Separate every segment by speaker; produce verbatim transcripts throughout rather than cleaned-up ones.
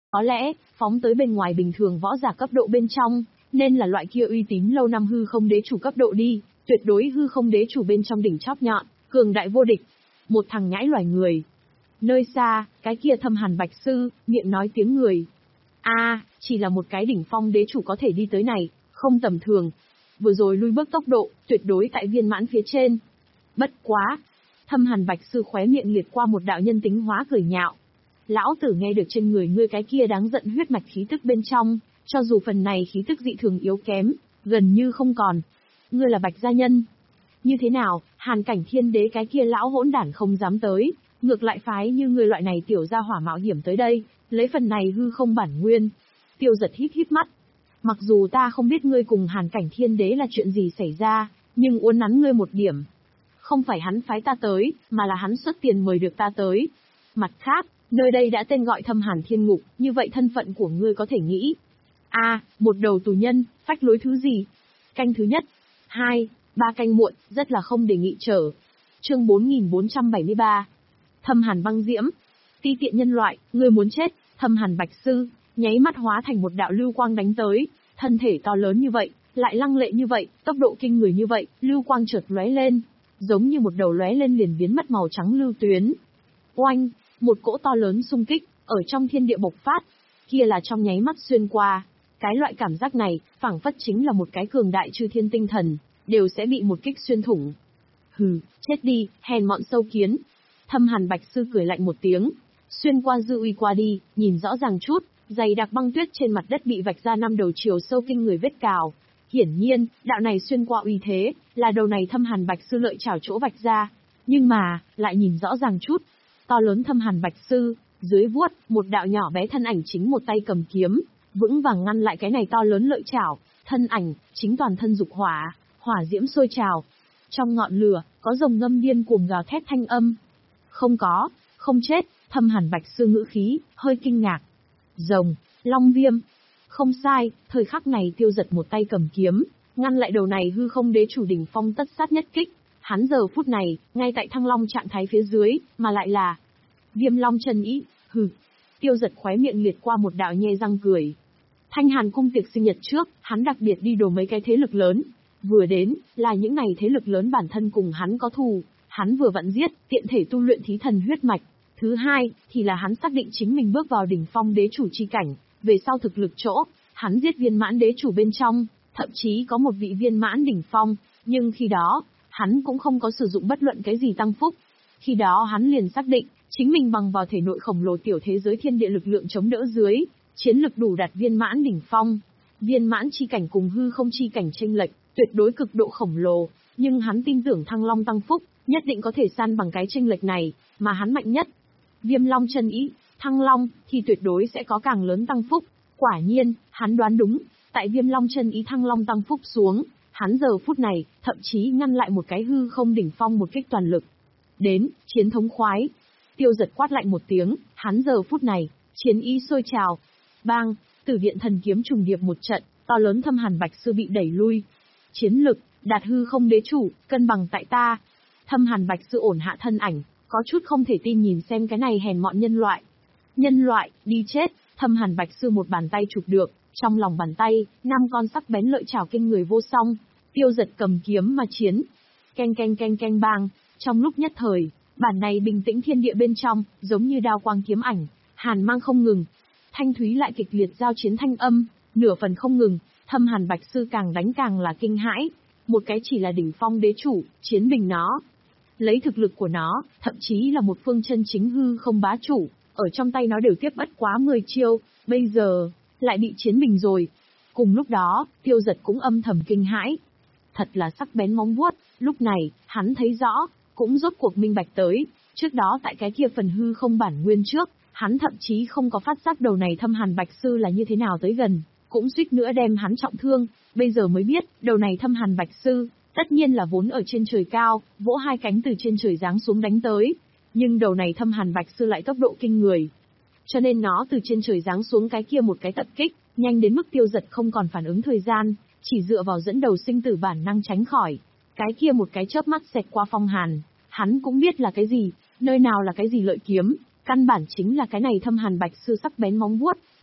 Speaker 1: Có lẽ, phóng tới bên ngoài bình thường võ giả cấp độ bên trong, nên là loại kia uy tín lâu năm hư không đế chủ cấp độ đi, tuyệt đối hư không đế chủ bên trong đỉnh chóp nhọn, cường đại vô địch. Một thằng nhãi loài người. Nơi xa, cái kia Thâm Hàn Bạch Sư, miệng nói tiếng người. A, à, chỉ là một cái đỉnh phong đế chủ có thể đi tới này, không tầm thường. Vừa rồi lui bước tốc độ, tuyệt đối tại viên mãn phía trên. Bất quá. Thâm Hàn Bạch Sư khóe miệng liệt qua một đạo nhân tính hóa cười nhạo. Lão tử nghe được trên người ngươi cái kia đáng giận huyết mạch khí tức bên trong, cho dù phần này khí tức dị thường yếu kém, gần như không còn. Ngươi là Bạch gia nhân. Như thế nào, Hàn Cảnh Thiên Đế cái kia lão hỗn đản không dám tới, ngược lại phái như ngươi loại này tiểu gia hỏa mạo hiểm tới đây, lấy phần này hư không bản nguyên. Tiêu Giật híp híp mắt. Mặc dù ta không biết ngươi cùng Hàn Cảnh Thiên Đế là chuyện gì xảy ra, nhưng uốn nắn ngươi một điểm. Không phải hắn phái ta tới, mà là hắn xuất tiền mời được ta tới. Mặt khác, nơi đây đã tên gọi Thâm Hàn Thiên Ngục, như vậy thân phận của ngươi có thể nghĩ. A, à, một đầu tù nhân, phách lối thứ gì? Canh thứ nhất, hai, ba canh muộn, rất là không đề nghị trở. Chương bốn nghìn bốn trăm bảy mươi ba. Thâm Hàn băng diễm. Ti tiện nhân loại, ngươi muốn chết. Thâm Hàn Bạch Sư, nháy mắt hóa thành một đạo lưu quang đánh tới, thân thể to lớn như vậy, lại lăng lệ như vậy, tốc độ kinh người như vậy, lưu quang chợt lóe lên, giống như một đầu lóe lên liền biến mất màu trắng lưu tuyến. Oanh, một cỗ to lớn xung kích, ở trong thiên địa bộc phát, kia là trong nháy mắt xuyên qua. Cái loại cảm giác này, phảng phất chính là một cái cường đại chư thiên tinh thần, đều sẽ bị một kích xuyên thủng. Hừ, chết đi, hèn mọn sâu kiến. Thâm Hàn Bạch Sư cười lạnh một tiếng, xuyên qua dư uy qua đi, nhìn rõ ràng chút, dày đặc băng tuyết trên mặt đất bị vạch ra năm đầu chiều sâu kinh người vết cào. Hiển nhiên, đạo này xuyên qua uy thế, là đầu này Thâm Hàn Bạch Sư lợi chảo chỗ vạch ra. Nhưng mà, lại nhìn rõ ràng chút, to lớn Thâm Hàn Bạch Sư, dưới vuốt, một đạo nhỏ bé thân ảnh chính một tay cầm kiếm, vững vàng ngăn lại cái này to lớn lợi chảo, thân ảnh, chính toàn thân dục hỏa, hỏa diễm sôi trào. Trong ngọn lửa, có rồng ngâm điên cuồng gào thét thanh âm. Không có, không chết, Thâm Hàn Bạch Sư ngữ khí, hơi kinh ngạc. Rồng, long viêm. Không sai, thời khắc này Tiêu Giật một tay cầm kiếm, ngăn lại đầu này hư không đế chủ đỉnh phong tất sát nhất kích. Hắn giờ phút này, ngay tại thăng long trạng thái phía dưới, mà lại là Viêm Long chân ý, hừ. Tiêu Giật khóe miệng liệt qua một đạo nhe răng cười. Thanh Hàn cung tiệc sinh nhật trước, hắn đặc biệt đi đồ mấy cái thế lực lớn. Vừa đến, là những này thế lực lớn bản thân cùng hắn có thù, hắn vừa vặn giết, tiện thể tu luyện thí thần huyết mạch. Thứ hai, thì là hắn xác định chính mình bước vào đỉnh phong đế chủ chi cảnh, về sau thực lực chỗ, hắn giết viên mãn đế chủ bên trong, thậm chí có một vị viên mãn đỉnh phong, nhưng khi đó, hắn cũng không có sử dụng bất luận cái gì tăng phúc. Khi đó hắn liền xác định, chính mình bằng vào thể nội khổng lồ tiểu thế giới thiên địa lực lượng chống đỡ dưới, chiến lực đủ đạt viên mãn đỉnh phong. Viên mãn chi cảnh cùng hư không chi cảnh chênh lệch, tuyệt đối cực độ khổng lồ, nhưng hắn tin tưởng Thăng Long tăng phúc, nhất định có thể san bằng cái chênh lệch này, mà hắn mạnh nhất. Viêm Long chân ý, Thăng Long, thì tuyệt đối sẽ có càng lớn tăng phúc. Quả nhiên, hắn đoán đúng, tại Viêm Long chân ý Thăng Long tăng phúc xuống, hắn giờ phút này, thậm chí ngăn lại một cái hư không đỉnh phong một kích toàn lực. Đến, chiến thống khoái. Tiêu Giật quát lạnh một tiếng, hắn giờ phút này, chiến ý sôi trào. Bang, Tử Điện Thần Kiếm trùng điệp một trận, to lớn Thâm Hàn Bạch Sư bị đẩy lui. Chiến lực, đạt hư không đế chủ, cân bằng tại ta. Thâm Hàn Bạch Sư ổn hạ thân ảnh, có chút không thể tin nhìn xem cái này hèn mọn nhân loại. Nhân loại, đi chết. Thâm Hàn Bạch Sư một bàn tay chụp được, trong lòng bàn tay, năm con sắc bén lợi chảo kinh người vô song. Tiêu Giật cầm kiếm mà chiến. Keng keng keng keng bang, trong lúc nhất thời, bản này bình tĩnh thiên địa bên trong, giống như đao quang kiếm ảnh, hàn mang không ngừng. Thanh thúy lại kịch liệt giao chiến thanh âm, nửa phần không ngừng. Thâm Hàn Bạch Sư càng đánh càng là kinh hãi. Một cái chỉ là đỉnh phong đế chủ, chiến bình nó. Lấy thực lực của nó, thậm chí là một phương chân chính hư không bá chủ, ở trong tay nó đều tiếp bất quá mười chiêu, bây giờ, lại bị chiến bình rồi. Cùng lúc đó, Tiêu Giật cũng âm thầm kinh hãi. Thật là sắc bén móng vuốt, lúc này, hắn thấy rõ, cũng rốt cuộc minh bạch tới, trước đó tại cái kia phần hư không bản nguyên trước, hắn thậm chí không có phát giác đầu này Thâm Hàn Bạch Sư là như thế nào tới gần, cũng suýt nữa đem hắn trọng thương, bây giờ mới biết, đầu này Thâm Hàn Bạch Sư, tất nhiên là vốn ở trên trời cao, vỗ hai cánh từ trên trời giáng xuống đánh tới, nhưng đầu này Thâm Hàn Bạch Sư lại tốc độ kinh người. Cho nên nó từ trên trời giáng xuống cái kia một cái tập kích, nhanh đến mức Tiêu Giật không còn phản ứng thời gian, chỉ dựa vào dẫn đầu sinh tử bản năng tránh khỏi. Cái kia một cái chớp mắt xẹt qua phong hàn, hắn cũng biết là cái gì, nơi nào là cái gì lợi kiếm, căn bản chính là cái này Thâm Hàn Bạch Sư sắc bén móng vuốt,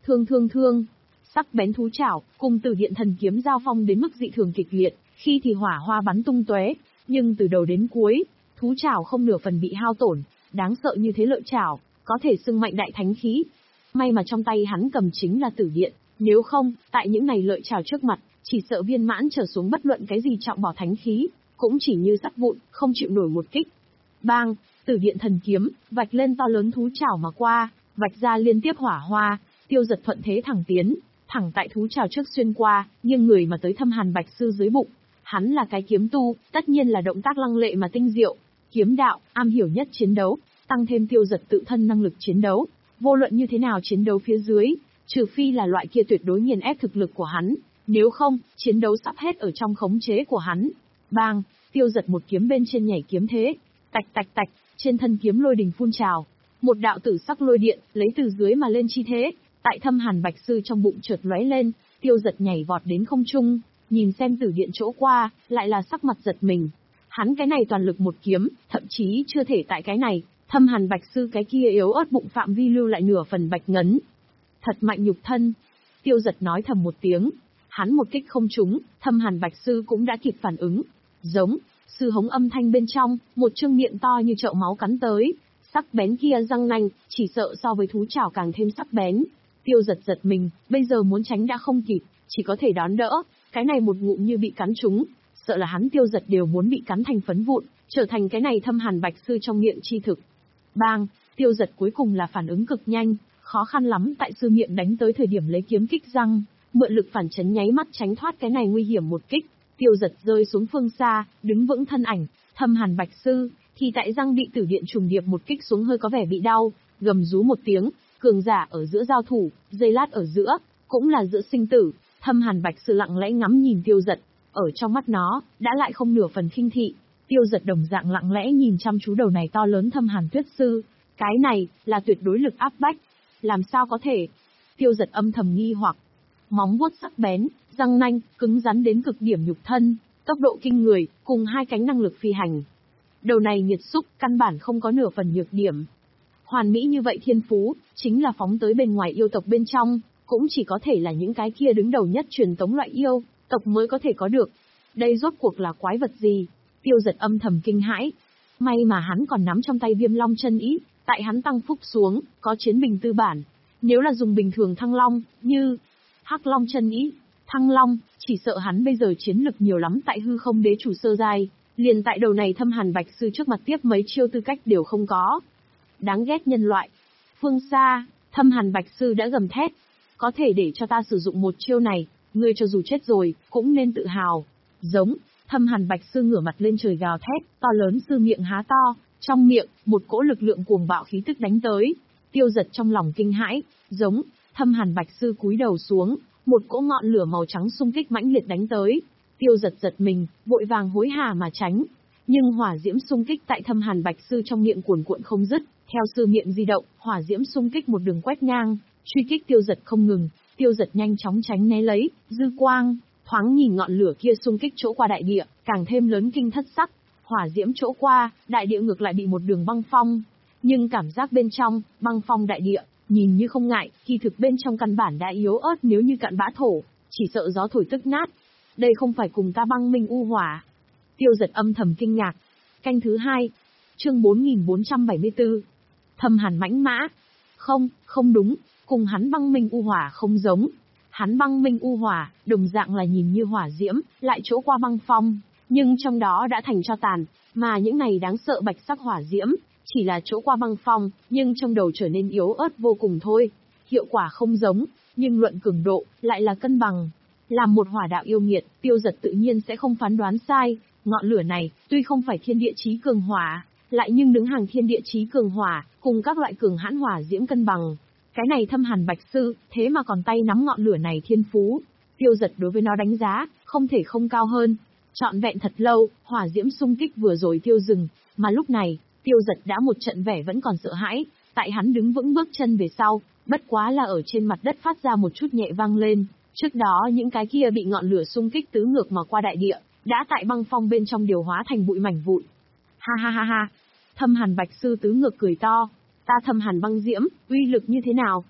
Speaker 1: Thương thương thương. Sắc bén thú chảo, cùng Tử Điện Thần Kiếm giao phong đến mức dị thường kịch liệt, khi thì hỏa hoa bắn tung tóe, nhưng từ đầu đến cuối, thú chảo không nửa phần bị hao tổn, đáng sợ như thế lợi chảo, có thể xưng mạnh đại thánh khí. May mà trong tay hắn cầm chính là Tử Điện, nếu không, tại những này lợi chảo trước mặt, chỉ sợ viên mãn trở xuống bất luận cái gì trọng bỏ thánh khí, cũng chỉ như sắt vụn, không chịu nổi một kích. Bang, Tử Điện Thần Kiếm, vạch lên to lớn thú chảo mà qua, vạch ra liên tiếp hỏa hoa, Tiêu Giật thuận thế thẳng tiến, thẳng tại thú chảo trước xuyên qua, nghiêng người mà tới Thâm Hàn Bạch Sư dưới bụng. Hắn là cái kiếm tu, tất nhiên là động tác lăng lệ mà tinh diệu, kiếm đạo, am hiểu nhất chiến đấu, tăng thêm Tiêu Giật tự thân năng lực chiến đấu, vô luận như thế nào chiến đấu phía dưới, trừ phi là loại kia tuyệt đối nghiền ép thực lực của hắn, nếu không, chiến đấu sắp hết ở trong khống chế của hắn. Bang, Tiêu Giật một kiếm bên trên nhảy kiếm thế, tạch tạch tạch, trên thân kiếm lôi đình phun trào, một đạo tử sắc lôi điện lấy từ dưới mà lên chi thế, tại Thâm Hàn Bạch Sư trong bụng chợt lóe lên, Tiêu Giật nhảy vọt đến không trung, nhìn xem Tử Điện chỗ qua, lại là sắc mặt giật mình. Hắn cái này toàn lực một kiếm, thậm chí chưa thể tại cái này, Thâm Hàn Bạch Sư cái kia yếu ớt bụng phạm vi lưu lại nửa phần bạch ngấn. Thật mạnh nhục thân. Tiêu Giật nói thầm một tiếng. Hắn một kích không trúng, Thâm Hàn Bạch Sư cũng đã kịp phản ứng. Giống, sư hống âm thanh bên trong, một trương miệng to như chậu máu cắn tới. Sắc bén kia răng nanh, chỉ sợ so với thú chảo càng thêm sắc bén. Tiêu Giật giật mình, bây giờ muốn tránh đã không kịp, chỉ có thể đón đỡ. Cái này một ngụm như bị cắn trúng, sợ là hắn Tiêu Giật đều muốn bị cắn thành phấn vụn, trở thành cái này Thâm Hàn Bạch Sư trong miệng chi thực. Bang, Tiêu Giật cuối cùng là phản ứng cực nhanh, khó khăn lắm tại sư miệng đánh tới thời điểm lấy kiếm kích răng, mượn lực phản chấn nháy mắt tránh thoát cái này nguy hiểm một kích. Tiêu Giật rơi xuống phương xa, đứng vững thân ảnh, Thâm Hàn Bạch Sư thì tại răng bị Tử Điện trùng điệp một kích xuống hơi có vẻ bị đau, gầm rú một tiếng, cường giả ở giữa giao thủ, giây lát ở giữa, cũng là giữa sinh tử. Thâm Hàn Bạch Sư lặng lẽ ngắm nhìn Tiêu Giật, ở trong mắt nó, đã lại không nửa phần khinh thị. Tiêu Giật đồng dạng lặng lẽ nhìn chăm chú đầu này to lớn Thâm Hàn Tuyết Sư, cái này, là tuyệt đối lực áp bách. Làm sao có thể? Tiêu Giật âm thầm nghi hoặc. Móng vuốt sắc bén, răng nanh, cứng rắn đến cực điểm nhục thân, tốc độ kinh người, cùng hai cánh năng lực phi hành. Đầu này nghiệt xúc, căn bản không có nửa phần nhược điểm. Hoàn mỹ như vậy thiên phú, chính là phóng tới bên ngoài yêu tộc bên trong, cũng chỉ có thể là những cái kia đứng đầu nhất truyền tống loại yêu tộc mới có thể có được. Đây rốt cuộc là quái vật gì? Tiêu Giật âm thầm kinh hãi. May mà hắn còn nắm trong tay Viêm Long chân ý, tại hắn tăng phúc xuống, có chiến bình tư bản. Nếu là dùng bình thường Thăng Long, như Hắc Long chân ý, Thăng Long, chỉ sợ hắn bây giờ chiến lực nhiều lắm tại hư không đế chủ sơ giai, liền tại đầu này Thâm Hàn Bạch Sư trước mặt tiếp mấy chiêu tư cách đều không có. Đáng ghét nhân loại. Phương xa, Thâm Hàn Bạch Sư đã gầm thét. Có thể để cho ta sử dụng một chiêu này, ngươi cho dù chết rồi, cũng nên tự hào. Giống, Thâm Hàn Bạch Sư ngửa mặt lên trời gào thét, to lớn sư miệng há to, trong miệng, một cỗ lực lượng cuồng bạo khí tức đánh tới. Tiêu Giật trong lòng kinh hãi, giống, Thâm Hàn Bạch Sư cúi đầu xuống, một cỗ ngọn lửa màu trắng xung kích mãnh liệt đánh tới. Tiêu Giật giật mình, vội vàng hối hả mà tránh. Nhưng hỏa diễm xung kích tại Thâm Hàn Bạch Sư trong miệng cuồn cuộn không dứt, theo sư miệng di động, hỏa diễm xung kích một đường quét ngang, truy kích Tiêu Giật không ngừng. Tiêu Giật nhanh chóng tránh né lấy, dư quang, thoáng nhìn ngọn lửa kia xung kích chỗ qua đại địa, càng thêm lớn kinh thất sắc. Hỏa diễm chỗ qua, đại địa ngược lại bị một đường băng phong. Nhưng cảm giác bên trong, băng phong đại địa, nhìn như không ngại, kỳ thực bên trong căn bản đã yếu ớt nếu như cặn bã thổ, chỉ sợ gió thổi tức nát. Đây không phải cùng ta băng minh u hỏa. Tiêu Giật âm thầm kinh ngạc. Canh thứ hai, chương bốn nghìn bốn trăm bảy mươi tư. Thâm Hàn mãnh mã. Không, không đúng, cùng hắn băng minh u hỏa không giống. Hắn băng minh u hỏa, đồng dạng là nhìn như hỏa diễm, lại chỗ qua băng phong, nhưng trong đó đã thành tro tàn, mà những này đáng sợ bạch sắc hỏa diễm, chỉ là chỗ qua băng phong, nhưng trong đầu trở nên yếu ớt vô cùng thôi. Hiệu quả không giống, nhưng luận cường độ, lại là cân bằng. Làm một hỏa đạo yêu nghiệt, Tiêu Giật tự nhiên sẽ không phán đoán sai, ngọn lửa này, tuy không phải thiên địa chí cường hỏa, lại nhưng đứng hàng thiên địa chí cường hỏa, cùng các loại cường hãn hỏa diễm cân bằng. Cái này Thâm Hàn Bạch Sư, thế mà còn tay nắm ngọn lửa này thiên phú. Tiêu Giật đối với nó đánh giá, không thể không cao hơn. Trọn vẹn thật lâu, hỏa diễm xung kích vừa rồi tiêu dừng, mà lúc này, Tiêu Giật đã một trận vẻ vẫn còn sợ hãi, tại hắn đứng vững bước chân về sau, bất quá là ở trên mặt đất phát ra một chút nhẹ vang lên. Trước đó những cái kia bị ngọn lửa xung kích tứ ngược mà qua đại địa, đã tại băng phong bên trong điều hóa thành bụi mảnh vụn. Ha ha ha ha. Thâm Hàn Bạch Sư tứ ngược cười to. Ta Thâm Hàn băng diễm, uy lực như thế nào?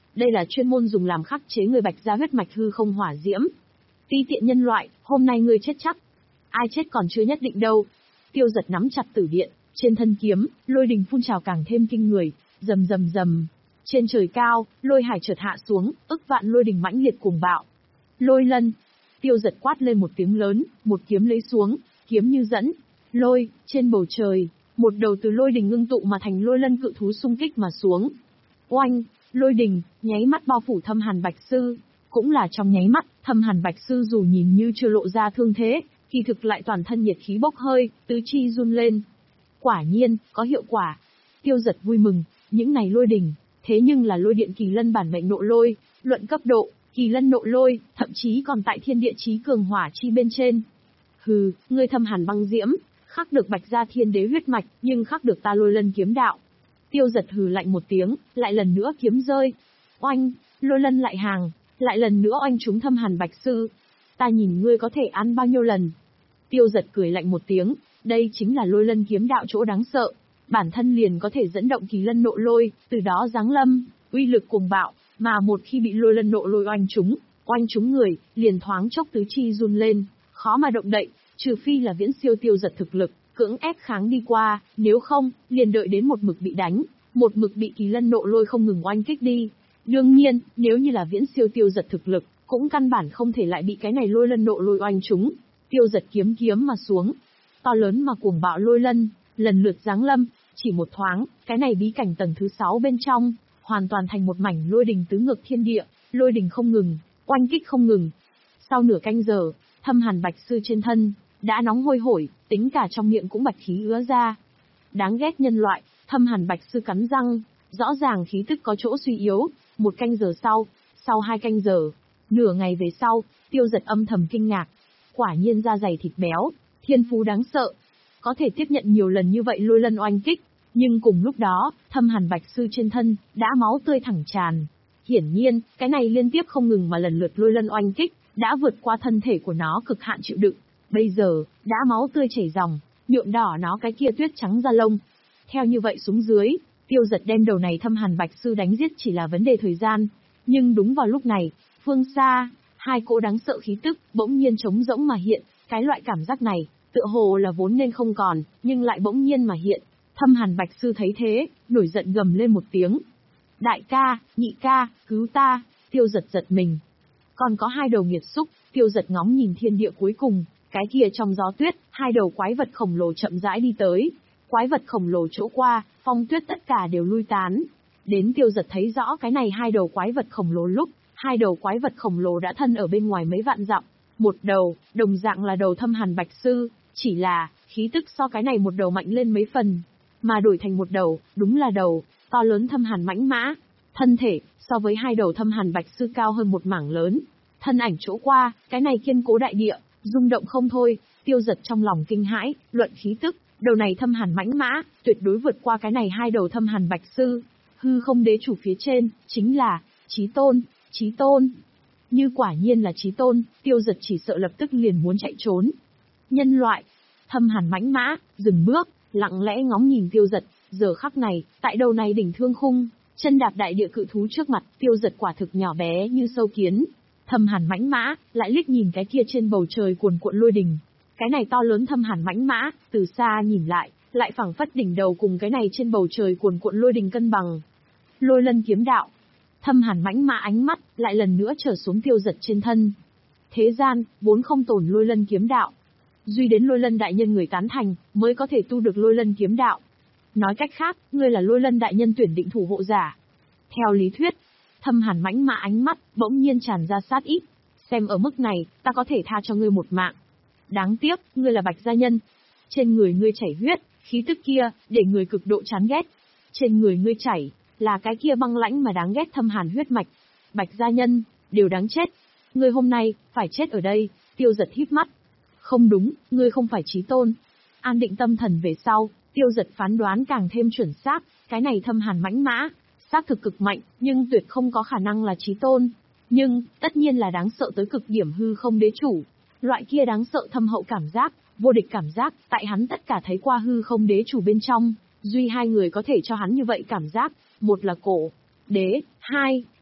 Speaker 1: đây là chuyên môn dùng làm khắc chế người Bạch gia huyết mạch hư không hỏa diễm. Ti tiện nhân loại, hôm nay ngươi chết chắc. Ai chết còn chưa nhất định đâu. Tiêu Giật nắm chặt tử điện, trên thân kiếm, lôi đình phun trào càng thêm kinh người, rầm rầm rầm. Trên trời cao, lôi hải chợt hạ xuống, ức vạn lôi đình mãnh liệt cuồng bạo. Lôi lân. Tiêu Giật quát lên một tiếng lớn, một kiếm lấy xuống, kiếm như dẫn. Lôi, trên bầu trời, một đầu từ lôi đình ngưng tụ mà thành lôi lân cự thú xung kích mà xuống. Oanh, lôi đình, nháy mắt bao phủ Thâm Hàn Bạch Sư. Cũng là trong nháy mắt, Thâm Hàn Bạch Sư dù nhìn như chưa lộ ra thương thế, kỳ thực lại toàn thân nhiệt khí bốc hơi, tứ chi run lên. Quả nhiên, có hiệu quả. Tiêu Giật vui mừng, những này lôi đình, thế nhưng là lôi điện kỳ lân bản mệnh nộ lôi, luận cấp độ, kỳ lân nộ lôi, thậm chí còn tại thiên địa chí cường hỏa chi bên trên. Hừ, ngươi Thâm Hàn băng diễm, khắc được Bạch gia thiên đế huyết mạch, nhưng khắc được ta lôi lân kiếm đạo. Tiêu Giật hừ lạnh một tiếng, lại lần nữa kiếm rơi. Oanh, lôi lân lại hàng, lại lần nữa oanh trúng Thâm Hàn Bạch Sư. Ta nhìn ngươi có thể ăn bao nhiêu lần. Tiêu Giật cười lạnh một tiếng, đây chính là lôi lân kiếm đạo chỗ đáng sợ. Bản thân liền có thể dẫn động kỳ lân nộ lôi, từ đó giáng lâm, uy lực cuồng bạo, mà một khi bị lôi lân nộ lôi oanh trúng, oanh trúng người, liền thoáng chốc tứ chi run lên, khó mà động đậy, trừ phi là viễn siêu Tiêu Giật thực lực, cưỡng ép kháng đi qua, nếu không, liền đợi đến một mực bị đánh, một mực bị kỳ lân nộ lôi không ngừng oanh kích đi. Đương nhiên, nếu như là viễn siêu Tiêu Giật thực lực, cũng căn bản không thể lại bị cái này lôi lân nộ lôi oanh trúng. Tiêu Giật kiếm kiếm mà xuống, to lớn mà cuồng bạo lôi lân, lần lượt giáng lâm, chỉ một thoáng, cái này bí cảnh tầng thứ sáu bên trong, hoàn toàn thành một mảnh lôi đình tứ ngược thiên địa, lôi đình không ngừng, oanh kích không ngừng. Sau nửa canh giờ, Thâm Hàn Bạch Sư trên thân đã nóng hôi hổi, tính cả trong miệng cũng bạch khí ứa ra. Đáng ghét nhân loại, Thâm Hàn Bạch Sư cắn răng, rõ ràng khí tức có chỗ suy yếu. Một canh giờ sau, sau hai canh giờ, nửa ngày về sau, Tiêu Giật âm thầm kinh ngạc. Quả nhiên da dày thịt béo, thiên phú đáng sợ. Có thể tiếp nhận nhiều lần như vậy lôi lân oanh kích, nhưng cùng lúc đó, Thâm Hàn Bạch Sư trên thân đã máu tươi thẳng tràn. Hiển nhiên, cái này liên tiếp không ngừng mà lần lượt lôi lân oanh kích, đã vượt qua thân thể của nó cực hạn chịu đựng. Bây giờ, đã máu tươi chảy ròng, nhuộm đỏ nó cái kia tuyết trắng da lông. Theo như vậy xuống dưới, Tiêu Giật đem đầu này Thâm Hàn Bạch Sư đánh giết chỉ là vấn đề thời gian. Nhưng đúng vào lúc này, phương xa, hai cỗ đáng sợ khí tức bỗng nhiên trống rỗng mà hiện, cái loại cảm giác này, tựa hồ là vốn nên không còn, nhưng lại bỗng nhiên mà hiện. Thâm Hàn Bạch Sư thấy thế, nổi giận gầm lên một tiếng. Đại ca, nhị ca, cứu ta. Tiêu Giật giật mình. Còn có hai đầu nghiệt xúc, Tiêu Giật ngóng nhìn thiên địa cuối cùng, cái kia trong gió tuyết, hai đầu quái vật khổng lồ chậm rãi đi tới. Quái vật khổng lồ chỗ qua, phong tuyết tất cả đều lui tán. Đến Tiêu Giật thấy rõ cái này hai đầu quái vật khổng lồ lúc, hai đầu quái vật khổng lồ đã thân ở bên ngoài mấy vạn dặm. Một đầu, đồng dạng là đầu Thâm Hàn Bạch Sư, chỉ là, khí tức so cái này một đầu mạnh lên mấy phần. Mà đổi thành một đầu, đúng là đầu, to lớn Thâm Hàn mãnh mã. Thân thể, so với hai đầu Thâm Hàn Bạch Sư cao hơn một mảng lớn. Thân ảnh chỗ qua, cái này kiên cố đại địa, rung động không thôi. Tiêu Giật trong lòng kinh hãi, luận khí tức, đầu này Thâm Hàn mãnh mã, tuyệt đối vượt qua cái này hai đầu Thâm Hàn Bạch Sư. Hư không đế chủ phía trên, chính là, Chí Tôn, Chí Tôn. Như quả nhiên là Chí Tôn, Tiêu Giật chỉ sợ lập tức liền muốn chạy trốn. Nhân loại, Thâm Hàn mãnh mã, dừng bước, lặng lẽ ngóng nhìn Tiêu Giật, giờ khắc này, tại đầu này đỉnh thương khung, chân đạp đại địa cự thú trước mặt, Tiêu Giật quả thực nhỏ bé như sâu kiến. Thâm Hàn mãnh mã, lại liếc nhìn cái kia trên bầu trời cuồn cuộn lôi đình. Cái này to lớn Thâm Hàn mãnh mã, từ xa nhìn lại, lại phảng phất đỉnh đầu cùng cái này trên bầu trời cuồn cuộn lôi đình cân bằng. Lôi lân kiếm đạo. Thâm Hàn mãnh mã ánh mắt, lại lần nữa trở xuống Tiêu Giật trên thân. Thế gian, vốn không tồn lôi lân kiếm đạo. Duy đến lôi lân đại nhân người tán thành, mới có thể tu được lôi lân kiếm đạo. Nói cách khác, ngươi là lôi lân đại nhân tuyển định thủ hộ giả. Theo lý thuyết, Thâm Hàn mãnh mã ánh mắt, bỗng nhiên tràn ra sát ý. Xem ở mức này, ta có thể tha cho ngươi một mạng. Đáng tiếc, ngươi là Bạch gia nhân. Trên người ngươi chảy huyết, khí tức kia, để người cực độ chán ghét. Trên người ngươi chảy, là cái kia băng lãnh mà đáng ghét Thâm Hàn huyết mạch. Bạch gia nhân, đều đáng chết. Ngươi hôm nay, phải chết ở đây. Tiêu Giật híp mắt. Không đúng, ngươi không phải Chí Tôn. An định tâm thần về sau, Tiêu Giật phán đoán càng thêm chuẩn xác, cái này Thâm Hàn mãnh mã, xác thực cực mạnh, nhưng tuyệt không có khả năng là Chí Tôn. Nhưng, tất nhiên là đáng sợ tới cực điểm hư không đế chủ. Loại kia đáng sợ thâm hậu cảm giác, vô địch cảm giác, tại hắn tất cả thấy qua hư không đế chủ bên trong, duy hai người có thể cho hắn như vậy cảm giác, một là cổ đế, hai,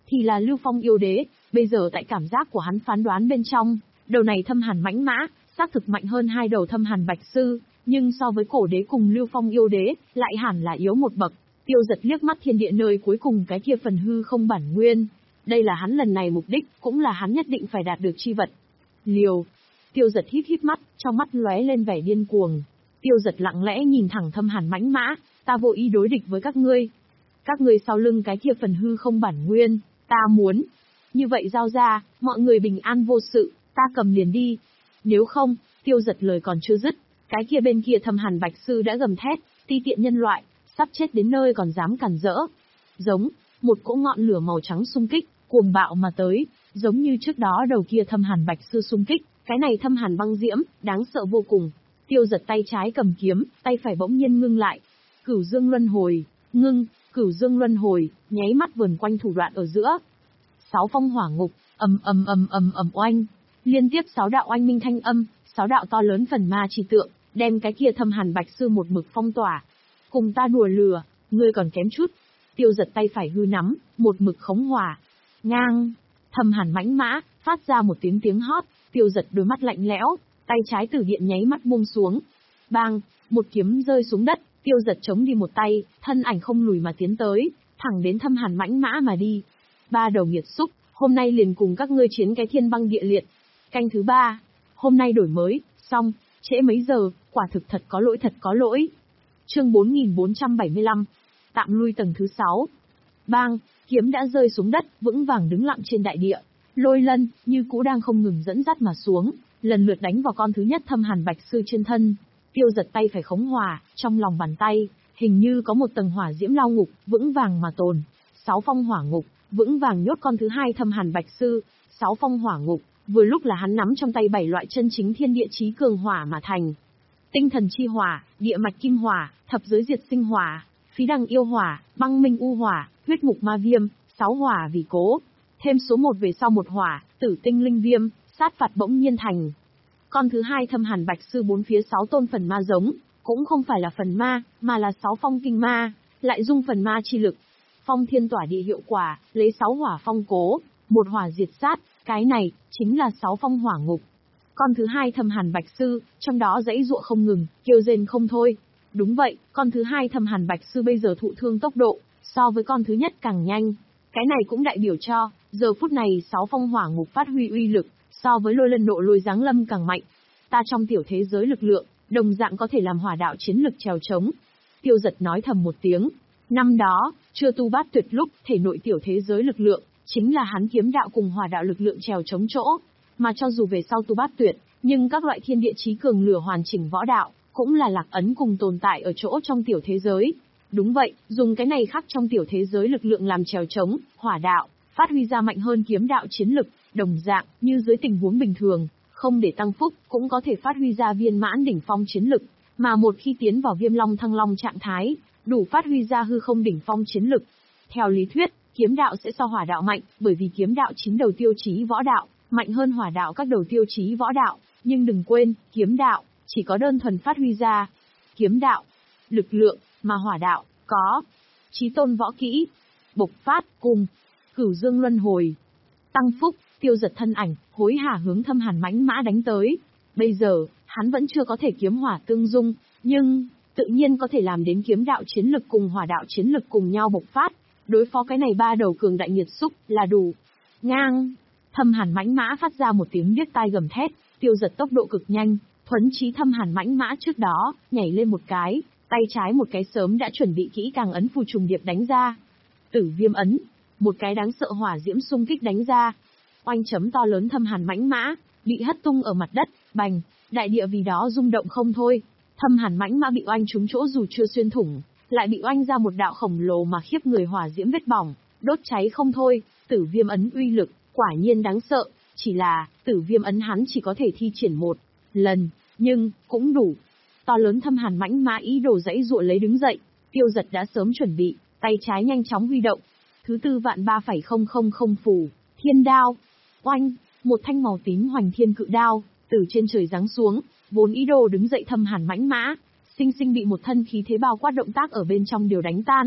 Speaker 1: thì là Lưu Phong yêu đế, bây giờ tại cảm giác của hắn phán đoán bên trong, đầu này thâm hàn mãnh mã, xác thực mạnh hơn hai đầu thâm hàn bạch sư, nhưng so với cổ đế cùng Lưu Phong yêu đế, lại hẳn là yếu một bậc. Tiêu Giật liếc mắt thiên địa nơi cuối cùng cái kia phần hư không bản nguyên. Đây là hắn lần này mục đích, cũng là hắn nhất định phải đạt được chi vật. Liều. Tiêu Giật híp híp mắt, trong mắt lóe lên vẻ điên cuồng. Tiêu Giật lặng lẽ nhìn thẳng thâm hàn mãnh mã, ta vô ý đối địch với các ngươi. Các ngươi sau lưng cái kia phần hư không bản nguyên, ta muốn. Như vậy giao ra, mọi người bình an vô sự, ta cầm liền đi. Nếu không, Tiêu Giật lời còn chưa dứt, cái kia bên kia thâm hàn bạch sư đã gầm thét, ti tiện nhân loại, sắp chết đến nơi còn dám cản rỡ. Giống, một cỗ ngọn lửa màu trắng xung kích, cuồng bạo mà tới, giống như trước đó đầu kia thâm hàn bạch sư xung kích, cái này thâm hàn băng diễm, đáng sợ vô cùng. Tiêu Giật tay trái cầm kiếm, tay phải bỗng nhiên ngưng lại. Cửu Dương Luân Hồi, ngưng, Cửu Dương Luân Hồi, nháy mắt vườn quanh thủ đoạn ở giữa. Sáu phong hỏa ngục, ầm ầm ầm ầm ầm oanh, liên tiếp sáu đạo oanh minh thanh âm, sáu đạo to lớn phần ma chỉ tượng, đem cái kia thâm hàn bạch sư một mực phong tỏa. Cùng ta đùa lừa, ngươi còn kém chút. Tiêu Giật tay phải hư nắm, một mực khống hỏa. Ngang, thâm hàn mãnh mã, phát ra một tiếng tiếng hót, Tiêu Giật đôi mắt lạnh lẽo, tay trái tử điện nháy mắt buông xuống. Bang, một kiếm rơi xuống đất, Tiêu Giật chống đi một tay, thân ảnh không lùi mà tiến tới, thẳng đến thâm hàn mãnh mã mà đi. Ba đầu nghiệt xúc, hôm nay liền cùng các ngươi chiến cái thiên băng địa liệt. Canh thứ ba, hôm nay đổi mới, xong, trễ mấy giờ, quả thực thật có lỗi thật có lỗi. Chương bốn nghìn bốn trăm bảy mươi lăm, tạm lui tầng thứ sáu. Bang, kiếm đã rơi xuống đất, vững vàng đứng lặng trên đại địa. Lôi Lân, như cũ đang không ngừng dẫn dắt mà xuống, lần lượt đánh vào con thứ nhất thâm hàn bạch sư trên thân. Tiêu Giật tay phải khống hỏa, trong lòng bàn tay, hình như có một tầng hỏa diễm lao ngục, vững vàng mà tồn. Sáu phong hỏa ngục, vững vàng nhốt con thứ hai thâm hàn bạch sư. Sáu phong hỏa ngục, vừa lúc là hắn nắm trong tay bảy loại chân chính thiên địa chí cường hỏa mà thành. Tinh thần chi hỏa, địa mạch kim hỏa, thập giới diệt sinh hỏa, phí đằng yêu hỏa, băng minh u hỏa, huyết ngục ma viêm, sáu hỏa vì cố. Thêm số một về sau một hỏa, tử tinh linh viêm, sát phạt bỗng nhiên thành. Con thứ hai thâm hàn bạch sư bốn phía sáu tôn phần ma giống, cũng không phải là phần ma, mà là sáu phong kinh ma, lại dung phần ma chi lực. Phong thiên tỏa địa hiệu quả, lấy sáu hỏa phong cố, một hỏa diệt sát, cái này, chính là sáu phong hỏa ngục. Con thứ hai thâm hàn bạch sư, trong đó dãy giụa không ngừng, kêu rên không thôi. Đúng vậy, con thứ hai thâm hàn bạch sư bây giờ thụ thương tốc độ, so với con thứ nhất càng nhanh. Cái này cũng đại biểu cho, giờ phút này sáu phong hỏa ngục phát huy uy lực, so với Lôi Lân nộ lôi giáng lâm càng mạnh. Ta trong tiểu thế giới lực lượng, đồng dạng có thể làm hỏa đạo chiến lực trèo trống. Tiêu Giật nói thầm một tiếng. Năm đó, chưa tu bát tuyệt lúc, thể nội tiểu thế giới lực lượng, chính là hắn kiếm đạo cùng hỏa đạo lực lượng trèo trống chỗ. Mà cho dù về sau tu bát tuyệt, nhưng các loại thiên địa chí cường lửa hoàn chỉnh võ đạo, cũng là lạc ấn cùng tồn tại ở chỗ trong tiểu thế giới. Đúng vậy, dùng cái này khắc trong tiểu thế giới lực lượng làm trèo trống, hỏa đạo, phát huy ra mạnh hơn kiếm đạo chiến lực, đồng dạng, như dưới tình huống bình thường, không để tăng phúc, cũng có thể phát huy ra viên mãn đỉnh phong chiến lực, mà một khi tiến vào viêm long thăng long trạng thái, đủ phát huy ra hư không đỉnh phong chiến lực. Theo lý thuyết, kiếm đạo sẽ so hỏa đạo mạnh, bởi vì kiếm đạo chín đầu tiêu chí võ đạo, mạnh hơn hỏa đạo các đầu tiêu chí võ đạo, nhưng đừng quên, kiếm đạo, chỉ có đơn thuần phát huy ra. Kiếm đạo, lực lượng, mà hỏa đạo, có chí tôn võ kỹ, bộc phát, cùng, cửu dương luân hồi. Tăng phúc, Tiêu Giật thân ảnh, hối hả hướng thâm hàn mãnh mã đánh tới. Bây giờ, hắn vẫn chưa có thể kiếm hỏa tương dung, nhưng, tự nhiên có thể làm đến kiếm đạo chiến lực cùng hỏa đạo chiến lực cùng nhau bộc phát. Đối phó cái này ba đầu cường đại nghiệt xúc, là đủ. Ngang, thâm hàn mãnh mã phát ra một tiếng điếc tai gầm thét, Tiêu Giật tốc độ cực nhanh, thuấn chí thâm hàn mãnh mã trước đó, nhảy lên một cái, tay trái một cái sớm đã chuẩn bị kỹ càng ấn phù trùng điệp đánh ra. Tử viêm ấn, một cái đáng sợ hỏa diễm xung kích đánh ra. Oanh chấm to lớn thâm hàn mãnh mã, bị hất tung ở mặt đất, bành, đại địa vì đó rung động không thôi. Thâm hàn mãnh mã bị oanh trúng chỗ dù chưa xuyên thủng, lại bị oanh ra một đạo khổng lồ mà khiếp người hỏa diễm vết bỏng, đốt cháy không thôi. Tử viêm ấn uy lực, quả nhiên đáng sợ, chỉ là, tử viêm ấn hắn chỉ có thể thi triển một lần, nhưng, cũng đủ. To lớn thâm hàn mãnh mã ý đồ dãy dụa lấy đứng dậy, Tiêu Giật đã sớm chuẩn bị, tay trái nhanh chóng huy động. Thứ tư vạn ba phẩy không không không phù, thiên đao. Oanh, một thanh màu tím hoành thiên cự đao, từ trên trời giáng xuống, vốn ý đồ đứng dậy thâm hàn mãnh mã, sinh sinh bị một thân khí thế bao quát động tác ở bên trong điều đánh tan.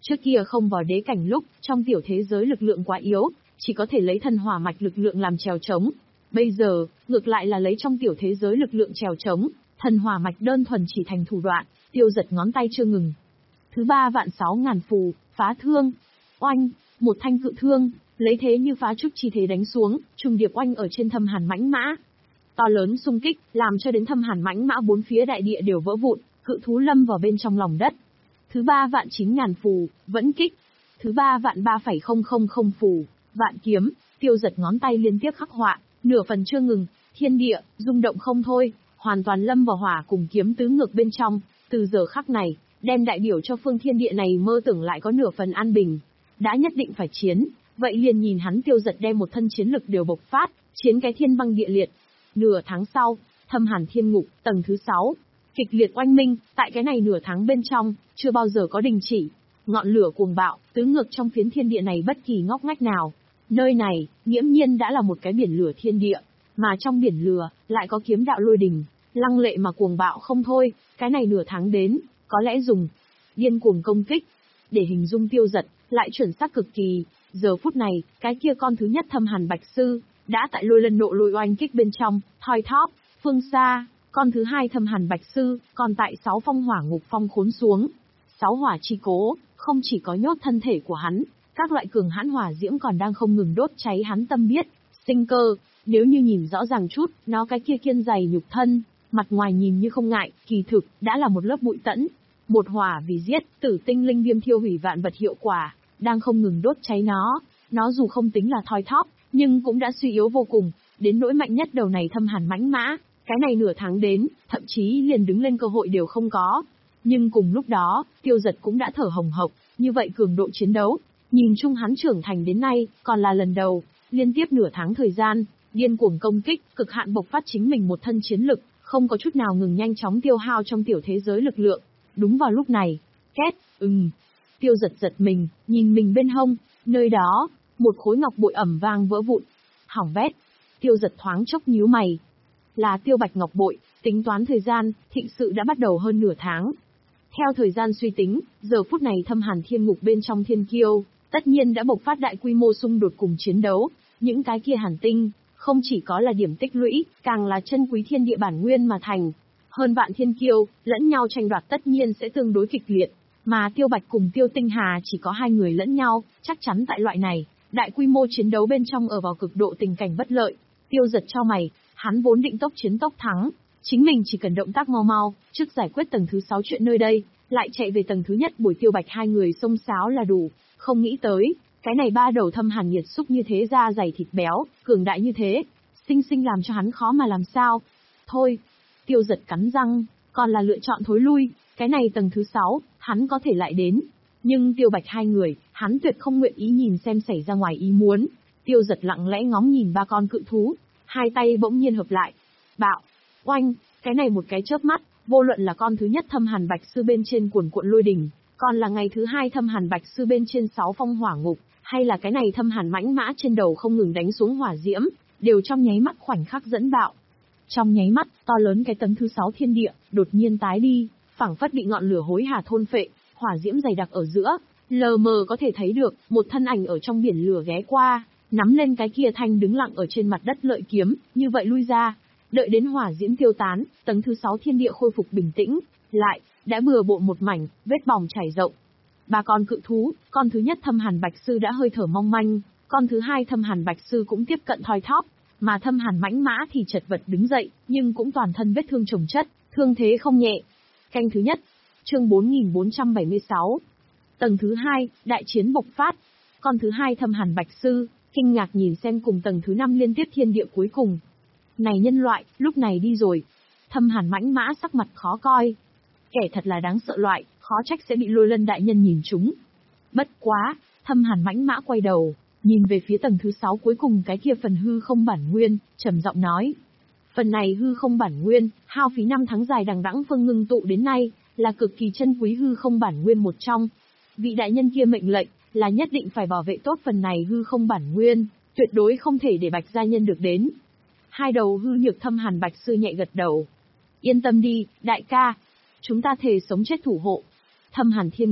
Speaker 1: Trước kia không vào đế cảnh lúc, trong tiểu thế giới lực lượng quá yếu, chỉ có thể lấy thần hỏa mạch lực lượng làm chèo chống. Bây giờ, ngược lại là lấy trong tiểu thế giới lực lượng chèo chống, thần hỏa mạch đơn thuần chỉ thành thủ đoạn, Tiêu Giật ngón tay chưa ngừng. Thứ ba vạn sáu ngàn phù, phá thương. Oanh, một thanh cự thương, lấy thế như phá trúc chi thế đánh xuống, trùng điệp oanh ở trên Thâm Hàn mãnh mã. To lớn xung kích, làm cho đến Thâm Hàn mãnh mã bốn phía đại địa đều vỡ vụn, cự thú lâm vào bên trong lòng đất. Thứ ba vạn chín ngàn phù, vẫn kích. Thứ ba vạn ba phẩy không không không phù, vạn kiếm. Tiêu Giật ngón tay liên tiếp khắc họa, nửa phần chưa ngừng, thiên địa rung động không thôi, hoàn toàn lâm vào hỏa cùng kiếm tứ ngược bên trong. Từ giờ khắc này, đem đại biểu cho phương thiên địa này mơ tưởng lại có nửa phần an bình. Đã nhất định phải chiến, vậy liền nhìn hắn Tiêu Giật đem một thân chiến lực đều bộc phát, chiến cái thiên băng địa liệt. Nửa tháng sau, Thâm Hàn Thiên Ngục, tầng thứ sáu. Kịch liệt oanh minh, tại cái này nửa tháng bên trong, chưa bao giờ có đình chỉ. Ngọn lửa cuồng bạo, tứ ngược trong phiến thiên địa này bất kỳ ngóc ngách nào. Nơi này, nghiễm nhiên đã là một cái biển lửa thiên địa, mà trong biển lửa, lại có kiếm đạo lôi đình, lăng lệ mà cuồng bạo không thôi. Cái này nửa tháng đến, có lẽ dùng điên cuồng công kích, để hình dung Tiêu Giật, lại chuẩn xác cực kỳ. Giờ phút này, cái kia con thứ nhất Thâm Hàn Bạch Sư, đã tại lôi lân nộ lôi oanh kích bên trong, thoi thóp, phương xa. Con thứ hai Thâm Hàn Bạch Sư, còn tại sáu phong hỏa ngục phong khốn xuống. Sáu hỏa chi cố, không chỉ có nhốt thân thể của hắn, các loại cường hãn hỏa diễm còn đang không ngừng đốt cháy hắn tâm biết, sinh cơ. Nếu như nhìn rõ ràng chút, nó cái kia kiên dày nhục thân, mặt ngoài nhìn như không ngại, kỳ thực, đã là một lớp bụi tẫn. Một hỏa vì giết, tử tinh linh viêm thiêu hủy vạn vật hiệu quả, đang không ngừng đốt cháy nó. Nó dù không tính là thoi thóp, nhưng cũng đã suy yếu vô cùng, đến nỗi mạnh nhất đầu này Thâm Hàn mãnh mã. Cái này nửa tháng đến, thậm chí liền đứng lên cơ hội đều không có. Nhưng cùng lúc đó, Tiêu Giật cũng đã thở hồng hộc, như vậy cường độ chiến đấu. Nhìn chung hắn trưởng thành đến nay, còn là lần đầu, liên tiếp nửa tháng thời gian, điên cuồng công kích, cực hạn bộc phát chính mình một thân chiến lực, không có chút nào ngừng nhanh chóng tiêu hao trong tiểu thế giới lực lượng. Đúng vào lúc này, két, ừm, Tiêu Giật giật mình, nhìn mình bên hông, nơi đó, một khối ngọc bội ẩm vang vỡ vụn. Hỏng bét. Tiêu Giật thoáng chốc nhíu mày. Là Tiêu Bạch ngọc bội, tính toán thời gian, thịnh sự đã bắt đầu hơn nửa tháng. Theo thời gian suy tính, giờ phút này Thâm Hàn Thiên Ngục bên trong thiên kiêu, tất nhiên đã bộc phát đại quy mô xung đột cùng chiến đấu. Những cái kia hàn tinh, không chỉ có là điểm tích lũy, càng là chân quý thiên địa bản nguyên mà thành. Hơn vạn thiên kiêu, lẫn nhau tranh đoạt tất nhiên sẽ tương đối kịch liệt. Mà Tiêu Bạch cùng Tiêu Tinh Hà chỉ có hai người lẫn nhau, chắc chắn tại loại này, đại quy mô chiến đấu bên trong ở vào cực độ tình cảnh bất lợi. Tiêu Giật cho mày, hắn vốn định tốc chiến tốc thắng, chính mình chỉ cần động tác mau mau, trước giải quyết tầng thứ sáu chuyện nơi đây, lại chạy về tầng thứ nhất buổi Tiêu Bạch hai người xông xáo là đủ, không nghĩ tới, cái này ba đầu Thâm Hàn nhiệt xúc như thế da dày thịt béo, cường đại như thế, sinh sinh làm cho hắn khó mà làm sao. Thôi, Tiêu Giật cắn răng, còn là lựa chọn thối lui, cái này tầng thứ sáu, hắn có thể lại đến. Nhưng Tiêu Bạch hai người, hắn tuyệt không nguyện ý nhìn xem xảy ra ngoài ý muốn. Tiêu Giật lặng lẽ ngóng nhìn ba con cự thú, hai tay bỗng nhiên hợp lại. Bạo, oanh, cái này một cái chớp mắt, vô luận là con thứ nhất Thâm Hàn Bạch Sư bên trên cuồn cuộn lôi đỉnh, còn là ngày thứ hai Thâm Hàn Bạch Sư bên trên sáu phong hỏa ngục, hay là cái này Thâm Hàn mãnh mã trên đầu không ngừng đánh xuống hỏa diễm, đều trong nháy mắt khoảnh khắc dẫn bạo. Trong nháy mắt, to lớn cái tầng thứ sáu thiên địa, đột nhiên tái đi, phảng phất bị ngọn lửa hối hả thôn phệ, hỏa diễm dày đặc ở giữa, lờ mờ có thể thấy được, một thân ảnh ở trong biển lửa ghé qua, nắm lên cái kia thanh đứng lặng ở trên mặt đất lợi kiếm, như vậy lui ra. Đợi đến hỏa diễm tiêu tán, tầng thứ sáu thiên địa khôi phục bình tĩnh, lại, đã bừa bộn một mảnh, vết bỏng trải rộng. Ba con cự thú, con thứ nhất Thâm Hàn Bạch Sư đã hơi thở mong manh, con thứ hai Thâm Hàn Bạch Sư cũng tiếp cận thoi thóp, mà Thâm Hàn mãnh mã thì chật vật đứng dậy, nhưng cũng toàn thân vết thương chồng chất, thương thế không nhẹ. Canh thứ nhất, chương bốn nghìn bốn trăm bảy mươi sáu. Tầng thứ hai, đại chiến bộc phát. Con thứ hai Thâm Hàn Bạch Sư, kinh ngạc nhìn xem cùng tầng thứ năm liên tiếp thiên địa cuối cùng. Này nhân loại, lúc này đi rồi. Thâm Hàn mãnh mã sắc mặt khó coi. Kẻ thật là đáng sợ loại, khó trách sẽ bị Lôi Lân đại nhân nhìn trúng. Bất quá, Thâm Hàn mãnh mã quay đầu, nhìn về phía tầng thứ sáu cuối cùng cái kia phần hư không bản nguyên, trầm giọng nói. Phần này hư không bản nguyên, hao phí năm tháng dài đằng đẵng phương ngưng tụ đến nay, là cực kỳ chân quý hư không bản nguyên một trong. Vị đại nhân kia mệnh lệnh, là nhất định phải bảo vệ tốt phần này hư không bản nguyên, tuyệt đối không thể để Bạch gia nhân được đến. Hai đầu hư nhược Thâm Hàn Bạch Sư nhẹ gật đầu. Yên tâm đi, đại ca. Chúng ta thề sống chết thủ hộ. Thâm Hàn Thiên Ngục,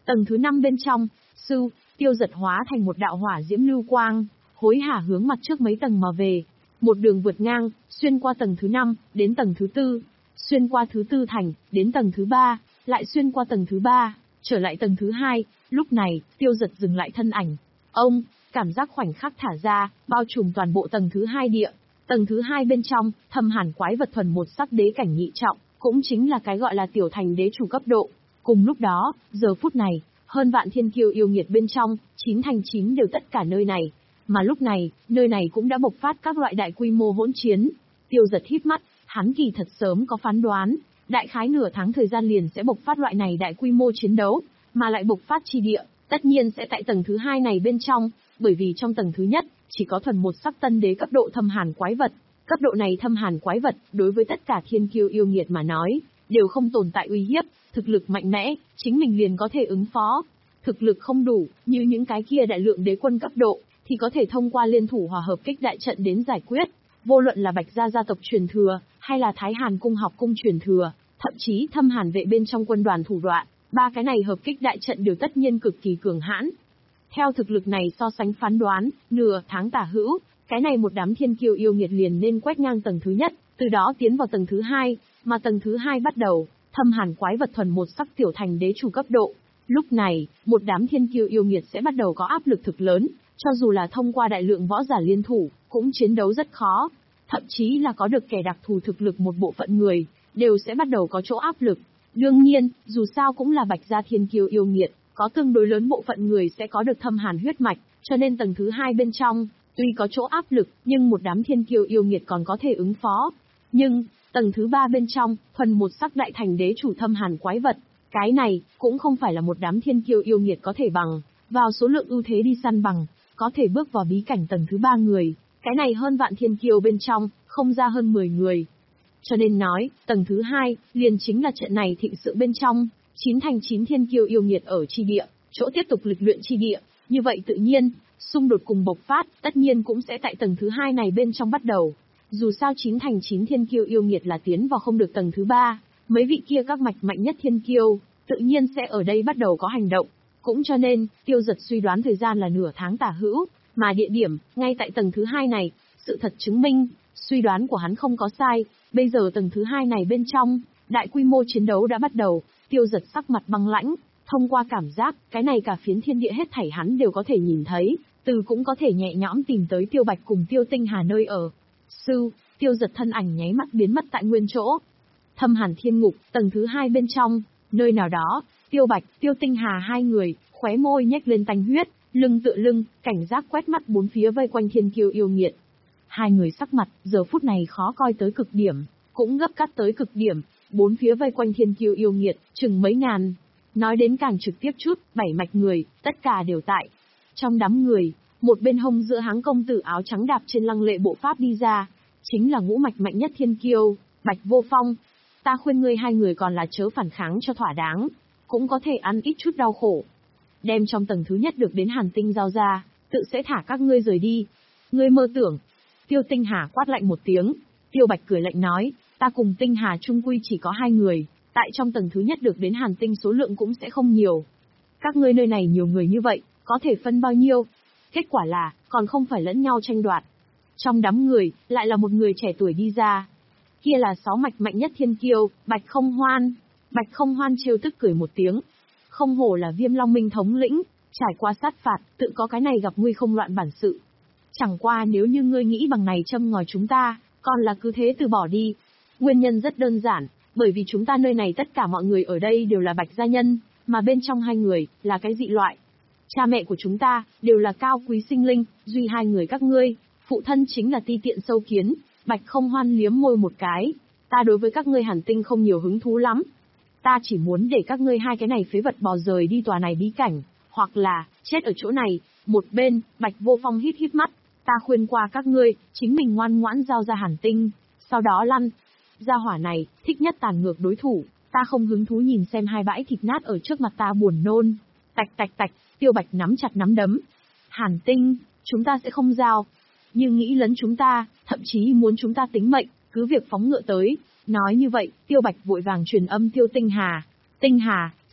Speaker 1: Tầng thứ năm bên trong, sư, Tiêu Giật hóa thành một đạo hỏa diễm lưu quang, hối hả hướng mặt trước mấy tầng mà về. Một đường vượt ngang, xuyên qua tầng thứ năm, đến tầng thứ tư, xuyên qua thứ tư thành, đến tầng thứ ba, lại xuyên qua tầng thứ ba, trở lại tầng thứ hai. Lúc này, Tiêu Giật dừng lại thân ảnh. Ông, cảm giác khoảnh khắc thả ra, bao trùm toàn bộ tầng thứ hai địa. Tầng thứ hai bên trong, thâm hàn quái vật thuần một sắc đế cảnh nhị trọng, cũng chính là cái gọi là tiểu thành đế chủ cấp độ. Cùng lúc đó, giờ phút này, hơn vạn thiên kiêu yêu nghiệt bên trong, chín thành chín đều tất cả nơi này. Mà lúc này, nơi này cũng đã bộc phát các loại đại quy mô hỗn chiến. Tiêu Giật híp mắt, hắn kỳ thật sớm có phán đoán, đại khái nửa tháng thời gian liền sẽ bộc phát loại này đại quy mô chiến đấu, mà lại bộc phát chi địa, tất nhiên sẽ tại tầng thứ hai này bên trong, bởi vì trong tầng thứ nhất, chỉ có thuần một sắc tân đế cấp độ thâm hàn quái vật. Cấp độ này thâm hàn quái vật, đối với tất cả thiên kiêu yêu nghiệt mà nói, đều không tồn tại uy hiếp, thực lực mạnh mẽ, chính mình liền có thể ứng phó. Thực lực không đủ, như những cái kia đại lượng đế quân cấp độ, thì có thể thông qua liên thủ hòa hợp kích đại trận đến giải quyết. Vô luận là Bạch gia gia tộc truyền thừa, hay là Thái Hàn cung học cung truyền thừa, thậm chí thâm hàn vệ bên trong quân đoàn thủ đoạn, ba cái này hợp kích đại trận đều tất nhiên cực kỳ cường hãn. Theo thực lực này so sánh phán đoán, nửa tháng tả hữu, cái này một đám thiên kiêu yêu nghiệt liền nên quét ngang tầng thứ nhất, từ đó tiến vào tầng thứ hai, mà tầng thứ hai bắt đầu, thâm hàn quái vật thuần một sắc tiểu thành đế chủ cấp độ. Lúc này, một đám thiên kiêu yêu nghiệt sẽ bắt đầu có áp lực thực lớn, cho dù là thông qua đại lượng võ giả liên thủ, cũng chiến đấu rất khó. Thậm chí là có được kẻ đặc thù thực lực một bộ phận người, đều sẽ bắt đầu có chỗ áp lực. Đương nhiên, dù sao cũng là Bạch gia thiên kiêu yêu nghiệt, có tương đối lớn bộ phận người sẽ có được thâm hàn huyết mạch, cho nên tầng thứ hai bên trong, tuy có chỗ áp lực, nhưng một đám thiên kiêu yêu nghiệt còn có thể ứng phó. Nhưng, tầng thứ ba bên trong, thuần một sắc đại thành đế chủ thâm hàn quái vật, cái này, cũng không phải là một đám thiên kiêu yêu nghiệt có thể bằng, vào số lượng ưu thế đi săn bằng, có thể bước vào bí cảnh tầng thứ ba người, cái này hơn vạn thiên kiêu bên trong, không ra hơn mười người. Cho nên nói, tầng thứ hai, liền chính là trận này thịnh sự bên trong, chín thành chín thiên kiêu yêu nghiệt ở chi địa, chỗ tiếp tục lịch luyện chi địa, như vậy tự nhiên, xung đột cùng bộc phát, tất nhiên cũng sẽ tại tầng thứ hai này bên trong bắt đầu. Dù sao chín thành chín thiên kiêu yêu nghiệt là tiến vào không được tầng thứ ba, mấy vị kia các mạch mạnh nhất thiên kiêu, tự nhiên sẽ ở đây bắt đầu có hành động. Cũng cho nên, Tiêu Giật suy đoán thời gian là nửa tháng tả hữu, mà địa điểm, ngay tại tầng thứ hai này, sự thật chứng minh, suy đoán của hắn không có sai, bây giờ tầng thứ hai này bên trong, đại quy mô chiến đấu đã bắt đầu. Tiêu Giật sắc mặt băng lãnh, thông qua cảm giác, cái này cả phiến thiên địa hết thảy hắn đều có thể nhìn thấy, từ cũng có thể nhẹ nhõm tìm tới Tiêu Bạch cùng Tiêu Tinh Hà nơi ở. Sư, Tiêu Giật thân ảnh nháy mắt biến mất tại nguyên chỗ. Thâm hàn thiên ngục, tầng thứ hai bên trong, nơi nào đó, Tiêu Bạch, Tiêu Tinh Hà hai người, khóe môi nhếch lên tanh huyết, lưng tựa lưng, cảnh giác quét mắt bốn phía vây quanh thiên kiêu yêu nghiệt. Hai người sắc mặt, giờ phút này khó coi tới cực điểm, cũng gấp cắt tới cực điểm, bốn phía vây quanh thiên kiêu yêu nghiệt, chừng mấy ngàn. Nói đến càng trực tiếp chút, bảy mạch người, tất cả đều tại. Trong đám người, một bên hông giữa háng công tử áo trắng đạp trên lăng lệ bộ pháp đi ra, chính là ngũ mạch mạnh nhất thiên kiêu, Bạch Vô Phong. Ta khuyên ngươi hai người còn là chớ phản kháng cho thỏa đáng, cũng có thể ăn ít chút đau khổ. Đem trong tầng thứ nhất được đến Hàn Tinh giao ra, tự sẽ thả các ngươi rời đi. Ngươi mơ tưởng. Tiêu Tinh Hà quát lạnh một tiếng, Tiêu Bạch cười lạnh nói, ta cùng Tinh Hà chung quy chỉ có hai người, tại trong tầng thứ nhất được đến Hàn Tinh số lượng cũng sẽ không nhiều. Các ngươi nơi này nhiều người như vậy, có thể phân bao nhiêu? Kết quả là, còn không phải lẫn nhau tranh đoạt. Trong đám người, lại là một người trẻ tuổi đi ra. Kia là sáu mạch mạnh nhất thiên kiêu, Bạch Không Hoan. Bạch Không Hoan trêu tức cười một tiếng. Không hổ là Viêm Long Minh thống lĩnh, trải qua sát phạt, tự có cái này gặp nguy không loạn bản sự. Chẳng qua nếu như ngươi nghĩ bằng này châm ngòi chúng ta, còn là cứ thế từ bỏ đi. Nguyên nhân rất đơn giản, bởi vì chúng ta nơi này tất cả mọi người ở đây đều là Bạch gia nhân, mà bên trong hai người, là cái dị loại. Cha mẹ của chúng ta, đều là cao quý sinh linh, duy hai người các ngươi, phụ thân chính là ti tiện sâu kiến. Bạch Không Hoan liếm môi một cái, ta đối với các ngươi Hàn Tinh không nhiều hứng thú lắm. Ta chỉ muốn để các ngươi hai cái này phế vật bò rời đi tòa này bí cảnh, hoặc là, chết ở chỗ này. Một bên, Bạch Vô Phong hít hít mắt, ta khuyên qua các ngươi, chính mình ngoan ngoãn giao ra Hàn Tinh, sau đó lăn. Gia hỏa này, thích nhất tàn ngược đối thủ, ta không hứng thú nhìn xem hai bãi thịt nát ở trước mặt ta buồn nôn. Tạch tạch tạch, Tiêu Bạch nắm chặt nắm đấm. Hàn Tinh, chúng ta sẽ không giao. Nhưng nghĩ lấn chúng ta, thậm chí muốn chúng ta tính mệnh, cứ việc phóng ngựa tới. Nói như vậy, Tiêu Bạch vội vàng truyền âm Tiêu Tinh Hà. Tinh Hà,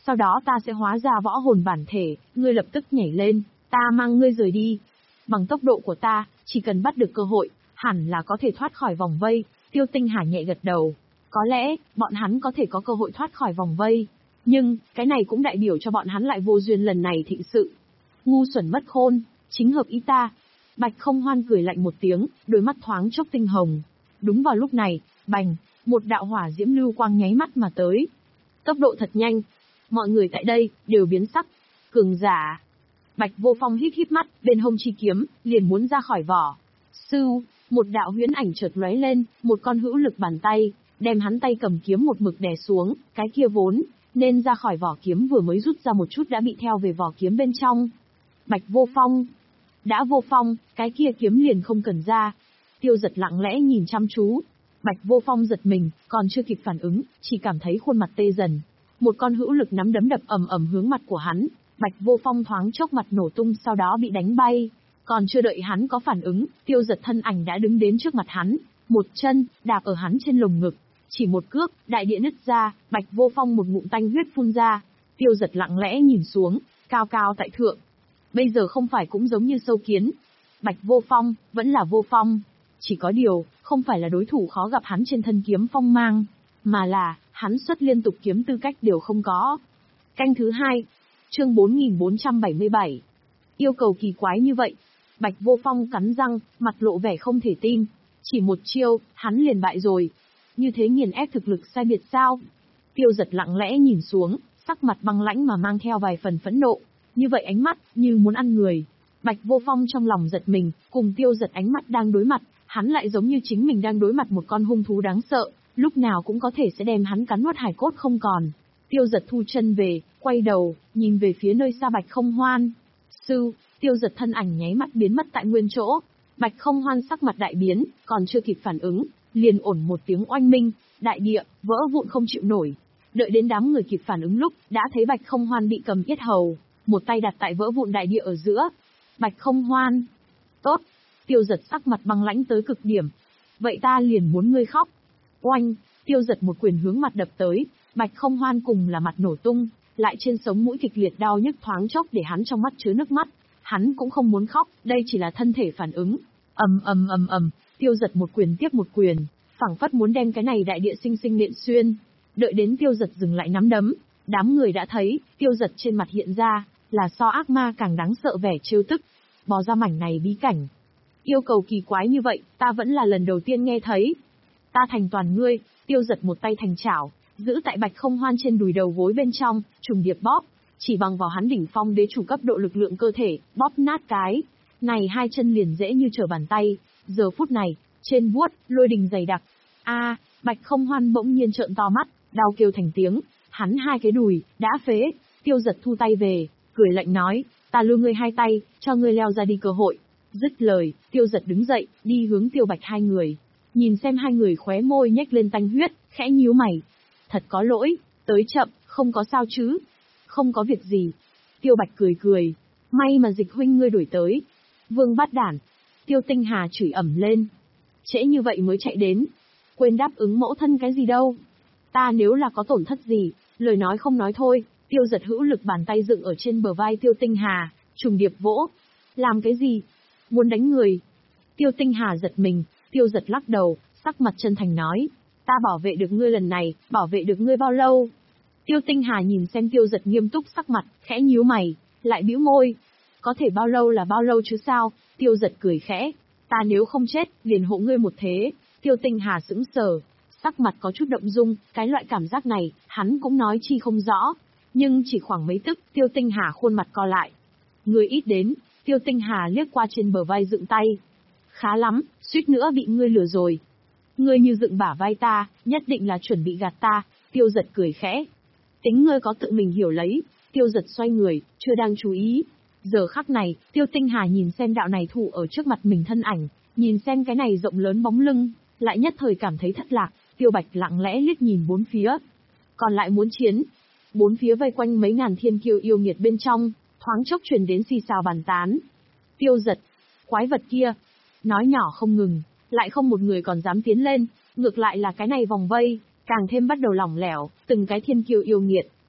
Speaker 1: sau đó ta sẽ hóa ra võ hồn bản thể, ngươi lập tức nhảy lên, ta mang ngươi rời đi. Bằng tốc độ của ta, chỉ cần bắt được cơ hội, hẳn là có thể thoát khỏi vòng vây. Tiêu Tinh Hà nhẹ gật đầu. Có lẽ, bọn hắn có thể có cơ hội thoát khỏi vòng vây. Nhưng, cái này cũng đại biểu cho bọn hắn lại vô duyên lần này thịnh sự. Ngu xuẩn mất khôn, chính hợp ý ta. Bạch Không Hoan cười lạnh một tiếng, đôi mắt thoáng chốc tinh hồng. Đúng vào lúc này, bành, một đạo hỏa diễm lưu quang nháy mắt mà tới. Tốc độ thật nhanh. Mọi người tại đây, đều biến sắc. Cường giả. Bạch Vô Phong híp híp mắt, bên hông chi kiếm, liền muốn ra khỏi vỏ. Sưu, một đạo huyễn ảnh chợt lóe lên, một con hữu lực bàn tay, đem hắn tay cầm kiếm một mực đè xuống, cái kia vốn nên ra khỏi vỏ kiếm vừa mới rút ra một chút đã bị theo về vỏ kiếm bên trong. Bạch Vô Phong. Đã vô phong, cái kia kiếm liền không cần ra. Tiêu Giật lặng lẽ nhìn chăm chú. Bạch Vô Phong giật mình, còn chưa kịp phản ứng, chỉ cảm thấy khuôn mặt tê dần. Một con hữu lực nắm đấm đập ầm ầm hướng mặt của hắn. Bạch Vô Phong thoáng chốc mặt nổ tung, sau đó bị đánh bay. Còn chưa đợi hắn có phản ứng, Tiêu Giật thân ảnh đã đứng đến trước mặt hắn, một chân đạp ở hắn trên lồng ngực, chỉ một cước, đại địa nứt ra, Bạch Vô Phong một ngụm tanh huyết phun ra. Tiêu Giật lặng lẽ nhìn xuống, cao cao tại thượng. Bây giờ không phải cũng giống như sâu kiến. Bạch Vô Phong vẫn là Vô Phong, chỉ có điều, không phải là đối thủ khó gặp hắn trên thân kiếm phong mang, mà là hắn xuất liên tục kiếm tư cách đều không có. Canh thứ hai, chương bốn nghìn bốn trăm bảy mươi bảy. Yêu cầu kỳ quái như vậy. Bạch Vô Phong cắn răng, mặt lộ vẻ không thể tin. Chỉ một chiêu, hắn liền bại rồi. Như thế nghiền ép thực lực sai biệt sao? Tiêu Giật lặng lẽ nhìn xuống, sắc mặt băng lãnh mà mang theo vài phần phẫn nộ. Như vậy ánh mắt, như muốn ăn người. Bạch Vô Phong trong lòng giật mình, cùng Tiêu Giật ánh mắt đang đối mặt, hắn lại giống như chính mình đang đối mặt một con hung thú đáng sợ, lúc nào cũng có thể sẽ đem hắn cắn nuốt hài cốt không còn. Tiêu Giật thu chân về, quay đầu, nhìn về phía nơi xa Bạch Không Hoan. Sư, Tiêu Giật thân ảnh nháy mắt biến mất tại nguyên chỗ. Bạch Không Hoan sắc mặt đại biến, còn chưa kịp phản ứng, liền ổn một tiếng oanh minh, đại địa vỡ vụn không chịu nổi. Đợi đến đám người kịp phản ứng lúc, đã thấy Bạch Không Hoan bị cầm yết hầu, một tay đặt tại vỡ vụn đại địa ở giữa. Bạch Không Hoan. Tốt. Tiêu Giật sắc mặt băng lãnh tới cực điểm. Vậy ta liền muốn ngươi khóc. Oanh, Tiêu Giật một quyền hướng mặt đập tới, Bạch Không Hoan cùng là mặt nổ tung, lại trên sống mũi kịch liệt đau nhức thoáng chốc để hắn trong mắt chứa nước mắt. Hắn cũng không muốn khóc, đây chỉ là thân thể phản ứng. Ầm ầm ầm ầm, Tiêu Giật một quyền tiếp một quyền, phảng phất muốn đem cái này đại địa sinh sinh nện xuyên. Đợi đến Tiêu Giật dừng lại nắm đấm, đám người đã thấy, Tiêu Giật trên mặt hiện ra là so ác ma càng đáng sợ vẻ trêu tức. Bò ra mảnh này bí cảnh. Yêu cầu kỳ quái như vậy, ta vẫn là lần đầu tiên nghe thấy. Ta thành toàn ngươi. Tiêu Giật một tay thành chảo, giữ tại Bạch Không Hoan trên đùi đầu gối bên trong, trùng điệp bóp, chỉ bằng vào hắn đỉnh phong đế chủ cấp độ lực lượng cơ thể, bóp nát cái này hai chân liền dễ như trở bàn tay. Giờ phút này, trên vuốt, lôi đình dày đặc. A, Bạch Không Hoan bỗng nhiên trợn to mắt, đau kêu thành tiếng, hắn hai cái đùi đã phế. Tiêu Giật thu tay về, cười lạnh nói, ta lưu ngươi hai tay, cho ngươi leo ra đi cơ hội. Dứt lời, Tiêu Giật đứng dậy, đi hướng Tiêu Bạch hai người. Nhìn xem hai người khóe môi nhếch lên tanh huyết, khẽ nhíu mày. Thật có lỗi, tới chậm, không có sao chứ. Không có việc gì. Tiêu Bạch cười cười. May mà Dịch huynh ngươi đuổi tới. Vương bát đản. Tiêu Tinh Hà chửi ẩm lên. Trễ như vậy mới chạy đến. Quên đáp ứng mẫu thân cái gì đâu. Ta nếu là có tổn thất gì, lời nói không nói thôi. Tiêu Giật hữu lực bàn tay dựng ở trên bờ vai Tiêu Tinh Hà, trùng điệp vỗ. Làm cái gì? Muốn đánh người. Tiêu Tinh Hà giật mình, Tiêu Giật lắc đầu, sắc mặt chân thành nói. Ta bảo vệ được ngươi lần này, bảo vệ được ngươi bao lâu? Tiêu Tinh Hà nhìn xem Tiêu Giật nghiêm túc sắc mặt, khẽ nhíu mày, lại bĩu môi. Có thể bao lâu là bao lâu chứ sao? Tiêu Giật cười khẽ. Ta nếu không chết, liền hộ ngươi một thế. Tiêu Tinh Hà sững sờ, sắc mặt có chút động dung, cái loại cảm giác này, hắn cũng nói chi không rõ. Nhưng chỉ khoảng mấy tức, Tiêu Tinh Hà khuôn mặt co lại. Ngươi ít đến. Tiêu Tinh Hà liếc qua trên bờ vai dựng tay. Khá lắm, suýt nữa bị ngươi lừa rồi. Ngươi như dựng bả vai ta, nhất định là chuẩn bị gạt ta. Tiêu Giật cười khẽ. Tính ngươi có tự mình hiểu lấy. Tiêu Giật xoay người, chưa đang chú ý. Giờ khắc này, Tiêu Tinh Hà nhìn xem đạo này thủ ở trước mặt mình thân ảnh, nhìn xem cái này rộng lớn bóng lưng, lại nhất thời cảm thấy thất lạc. Tiêu Bạch lặng lẽ liếc nhìn bốn phía. Còn lại muốn chiến. Bốn phía vây quanh mấy ngàn thiên kiêu yêu nghiệt bên trong, thoáng chốc truyền đến xì xào bàn tán. Tiêu Giật, quái vật kia, nói nhỏ không ngừng, lại không một người còn dám tiến lên, ngược lại là cái này vòng vây, càng thêm bắt đầu lỏng lẻo, từng cái thiên kiêu yêu nghiệt,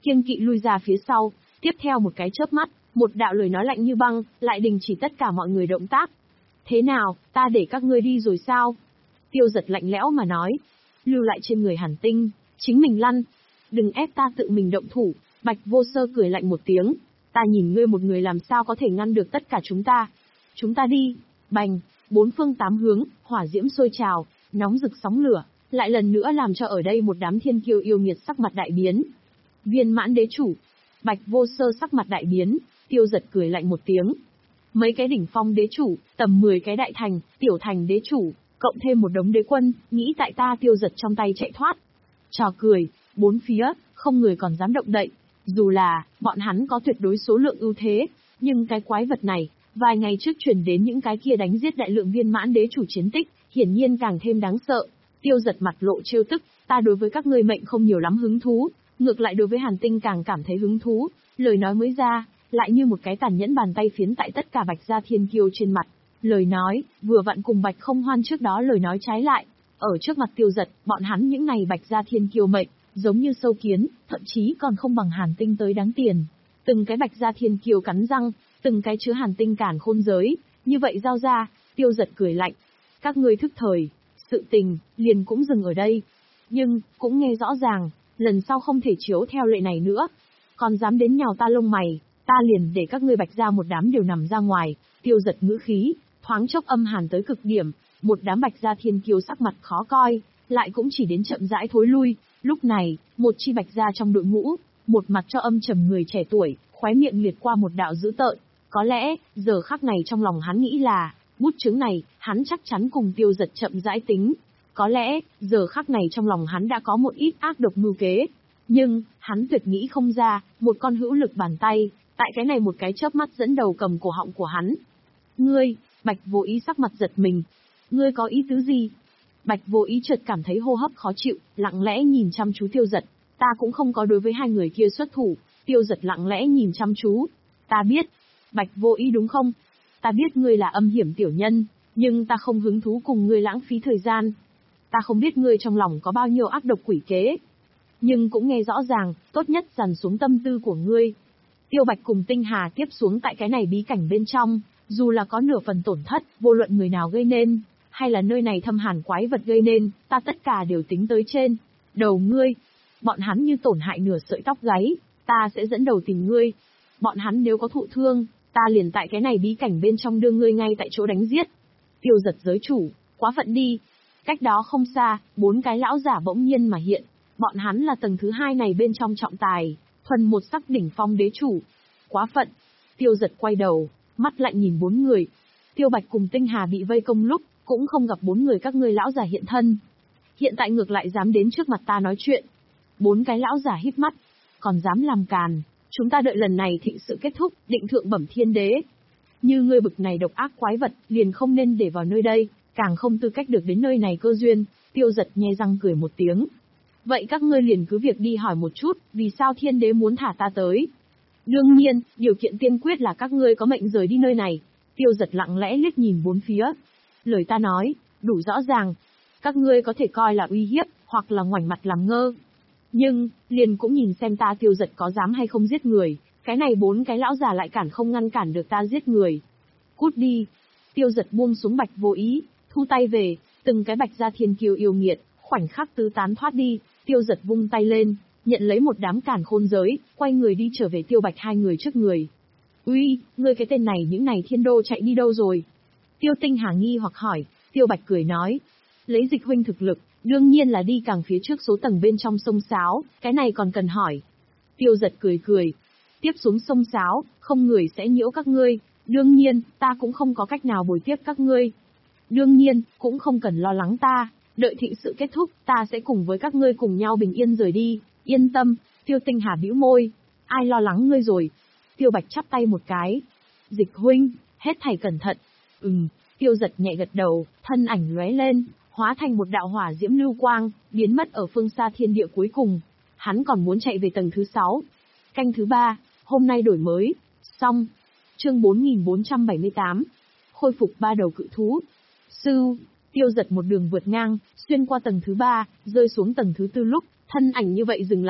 Speaker 1: kiêng kỵ lui ra phía sau, tiếp theo một cái chớp mắt, một đạo lời nói lạnh như băng, lại đình chỉ tất cả mọi người động tác. Thế nào, ta để các ngươi đi rồi sao? Tiêu Giật lạnh lẽo mà nói. Lưu lại trên người Hàn Tinh, chính mình lăn. Đừng ép ta tự mình động thủ. Bạch Vô Sơ cười lạnh một tiếng. Ta nhìn ngươi một người làm sao có thể ngăn được tất cả chúng ta. Chúng ta đi. Bành, bốn phương tám hướng, hỏa diễm sôi trào, nóng rực sóng lửa, lại lần nữa làm cho ở đây một đám thiên kiêu yêu nghiệt sắc mặt đại biến. Viên mãn đế chủ. Bạch Vô Sơ sắc mặt đại biến, Tiêu Giật cười lạnh một tiếng. Mấy cái đỉnh phong đế chủ, tầm mười cái đại thành, tiểu thành đế chủ, cộng thêm một đống đế quân, nghĩ tại ta Tiêu Giật trong tay chạy thoát. Trò cười, bốn phía, không người còn dám động đậy. Dù là, bọn hắn có tuyệt đối số lượng ưu thế, nhưng cái quái vật này, vài ngày trước truyền đến những cái kia đánh giết đại lượng viên mãn đế chủ chiến tích, hiển nhiên càng thêm đáng sợ. Tiêu Giật mặt lộ trêu tức, ta đối với các ngươi mệnh không nhiều lắm hứng thú, ngược lại đối với Hàn Tinh càng cảm thấy hứng thú, lời nói mới ra, lại như một cái tàn nhẫn bàn tay phiến tại tất cả Bạch Gia Thiên Kiêu trên mặt. Lời nói, vừa vặn cùng Bạch Không Hoan trước đó lời nói trái lại, ở trước mặt Tiêu Giật, bọn hắn những này Bạch Gia Thiên Kiêu mệnh, giống như sâu kiến, thậm chí còn không bằng Hàn Tinh tới đáng tiền. Từng cái Bạch Gia Thiên Kiêu cắn răng, từng cái chứa Hàn Tinh cản khôn giới, như vậy giao ra, Tiêu Giật cười lạnh. Các ngươi thức thời, sự tình, liền cũng dừng ở đây. Nhưng, cũng nghe rõ ràng, lần sau không thể chiếu theo lệ này nữa. Còn dám đến nhào ta lông mày, ta liền để các ngươi Bạch Gia một đám đều nằm ra ngoài. Tiêu Giật ngữ khí, thoáng chốc âm hàn tới cực điểm, một đám Bạch Gia Thiên Kiêu sắc mặt khó coi, lại cũng chỉ đến chậm rãi thối lui. Lúc này, một chi Bạch Gia trong đội ngũ, một mặt cho âm trầm người trẻ tuổi, khóe miệng liệt qua một đạo dữ tợn. Có lẽ, giờ khắc này trong lòng hắn nghĩ là, bút chứng này, hắn chắc chắn cùng Tiêu Giật chậm rãi tính. Có lẽ, giờ khắc này trong lòng hắn đã có một ít ác độc mưu kế. Nhưng, hắn tuyệt nghĩ không ra, một con hữu lực bàn tay, tại cái này một cái chớp mắt dẫn đầu cầm cổ họng của hắn. Ngươi, Bạch Vô Ý sắc mặt giật mình. Ngươi có ý tứ gì? Bạch Vô Ý chợt cảm thấy hô hấp khó chịu, lặng lẽ nhìn chăm chú Tiêu Giật. Ta cũng không có đối với hai người kia xuất thủ. Tiêu Giật lặng lẽ nhìn chăm chú. Ta biết. Bạch Vô Ý đúng không? Ta biết ngươi là âm hiểm tiểu nhân, nhưng ta không hứng thú cùng ngươi lãng phí thời gian. Ta không biết ngươi trong lòng có bao nhiêu ác độc quỷ kế. Nhưng cũng nghe rõ ràng, tốt nhất dằn xuống tâm tư của ngươi. Tiêu Bạch cùng Tinh Hà tiếp xuống tại cái này bí cảnh bên trong, dù là có nửa phần tổn thất, vô luận người nào gây nên, hay là nơi này thâm hàn quái vật gây nên, ta tất cả đều tính tới trên đầu ngươi. Bọn hắn như tổn hại nửa sợi tóc gáy, ta sẽ dẫn đầu tìm ngươi. Bọn hắn nếu có thụ thương, ta liền tại cái này bí cảnh bên trong đưa ngươi ngay tại chỗ đánh giết. Tiêu Giật giới chủ, quá phận đi. Cách đó không xa, bốn cái lão giả bỗng nhiên mà hiện. Bọn hắn là tầng thứ hai này bên trong trọng tài, thuần một sắc đỉnh phong đế chủ. Quá phận. Tiêu Giật quay đầu, mắt lạnh nhìn bốn người. Tiêu Bạch cùng Tinh Hà bị vây công lúc, cũng không gặp bốn người các ngươi lão giả hiện thân. Hiện tại ngược lại dám đến trước mặt ta nói chuyện. Bốn cái lão giả híp mắt, còn dám làm càn. Chúng ta đợi lần này thịnh sự kết thúc, định thượng bẩm thiên đế. Như ngươi bực này độc ác quái vật, liền không nên để vào nơi đây, càng không tư cách được đến nơi này cơ duyên. Tiêu Giật nhe răng cười một tiếng. Vậy các ngươi liền cứ việc đi hỏi một chút, vì sao thiên đế muốn thả ta tới. Đương nhiên, điều kiện tiên quyết là các ngươi có mệnh rời đi nơi này. Tiêu Giật lặng lẽ liếc nhìn bốn phía. Lời ta nói, đủ rõ ràng. Các ngươi có thể coi là uy hiếp, hoặc là ngoảnh mặt làm ngơ. Nhưng, liền cũng nhìn xem ta Tiêu Giật có dám hay không giết người. Cái này bốn cái lão già lại cản không ngăn cản được ta giết người. Cút đi. Tiêu Giật buông xuống Bạch Vô Ý, thu tay về, từng cái Bạch Gia Thiên Kiêu yêu nghiệt, khoảnh khắc tứ tán thoát đi. Tiêu Giật vung tay lên, nhận lấy một đám càn khôn giới, quay người đi trở về Tiêu Bạch hai người trước người. Uy, ngươi cái tên này những này thiên đô chạy đi đâu rồi? Tiêu Tinh Hà nghi hoặc hỏi. Tiêu Bạch cười nói, lấy Dịch huynh thực lực, đương nhiên là đi càng phía trước số tầng bên trong sông Sáo, cái này còn cần hỏi. Tiêu Giật cười cười, tiếp xuống sông Sáo, không người sẽ nhiễu các ngươi, đương nhiên, ta cũng không có cách nào bồi tiếp các ngươi. Đương nhiên, cũng không cần lo lắng ta, đợi thịnh sự kết thúc, ta sẽ cùng với các ngươi cùng nhau bình yên rời đi, yên tâm. Tiêu Tinh Hà bĩu môi, ai lo lắng ngươi rồi? Tiêu Bạch chắp tay một cái, Dịch huynh, hết thảy cẩn thận. Ừm. Tiêu Giật nhẹ gật đầu, thân ảnh lóe lên, hóa thành một đạo hỏa diễm lưu quang, biến mất ở phương xa thiên địa cuối cùng. Hắn còn muốn chạy về tầng thứ sáu. Canh thứ ba, hôm nay đổi mới. Xong. Chương bốn nghìn bốn trăm bảy mươi tám. Khôi phục ba đầu cự thú. Sư. Tiêu Giật một đường vượt ngang, xuyên qua tầng thứ ba, rơi xuống tầng thứ tư lúc, thân ảnh như vậy dừng lại,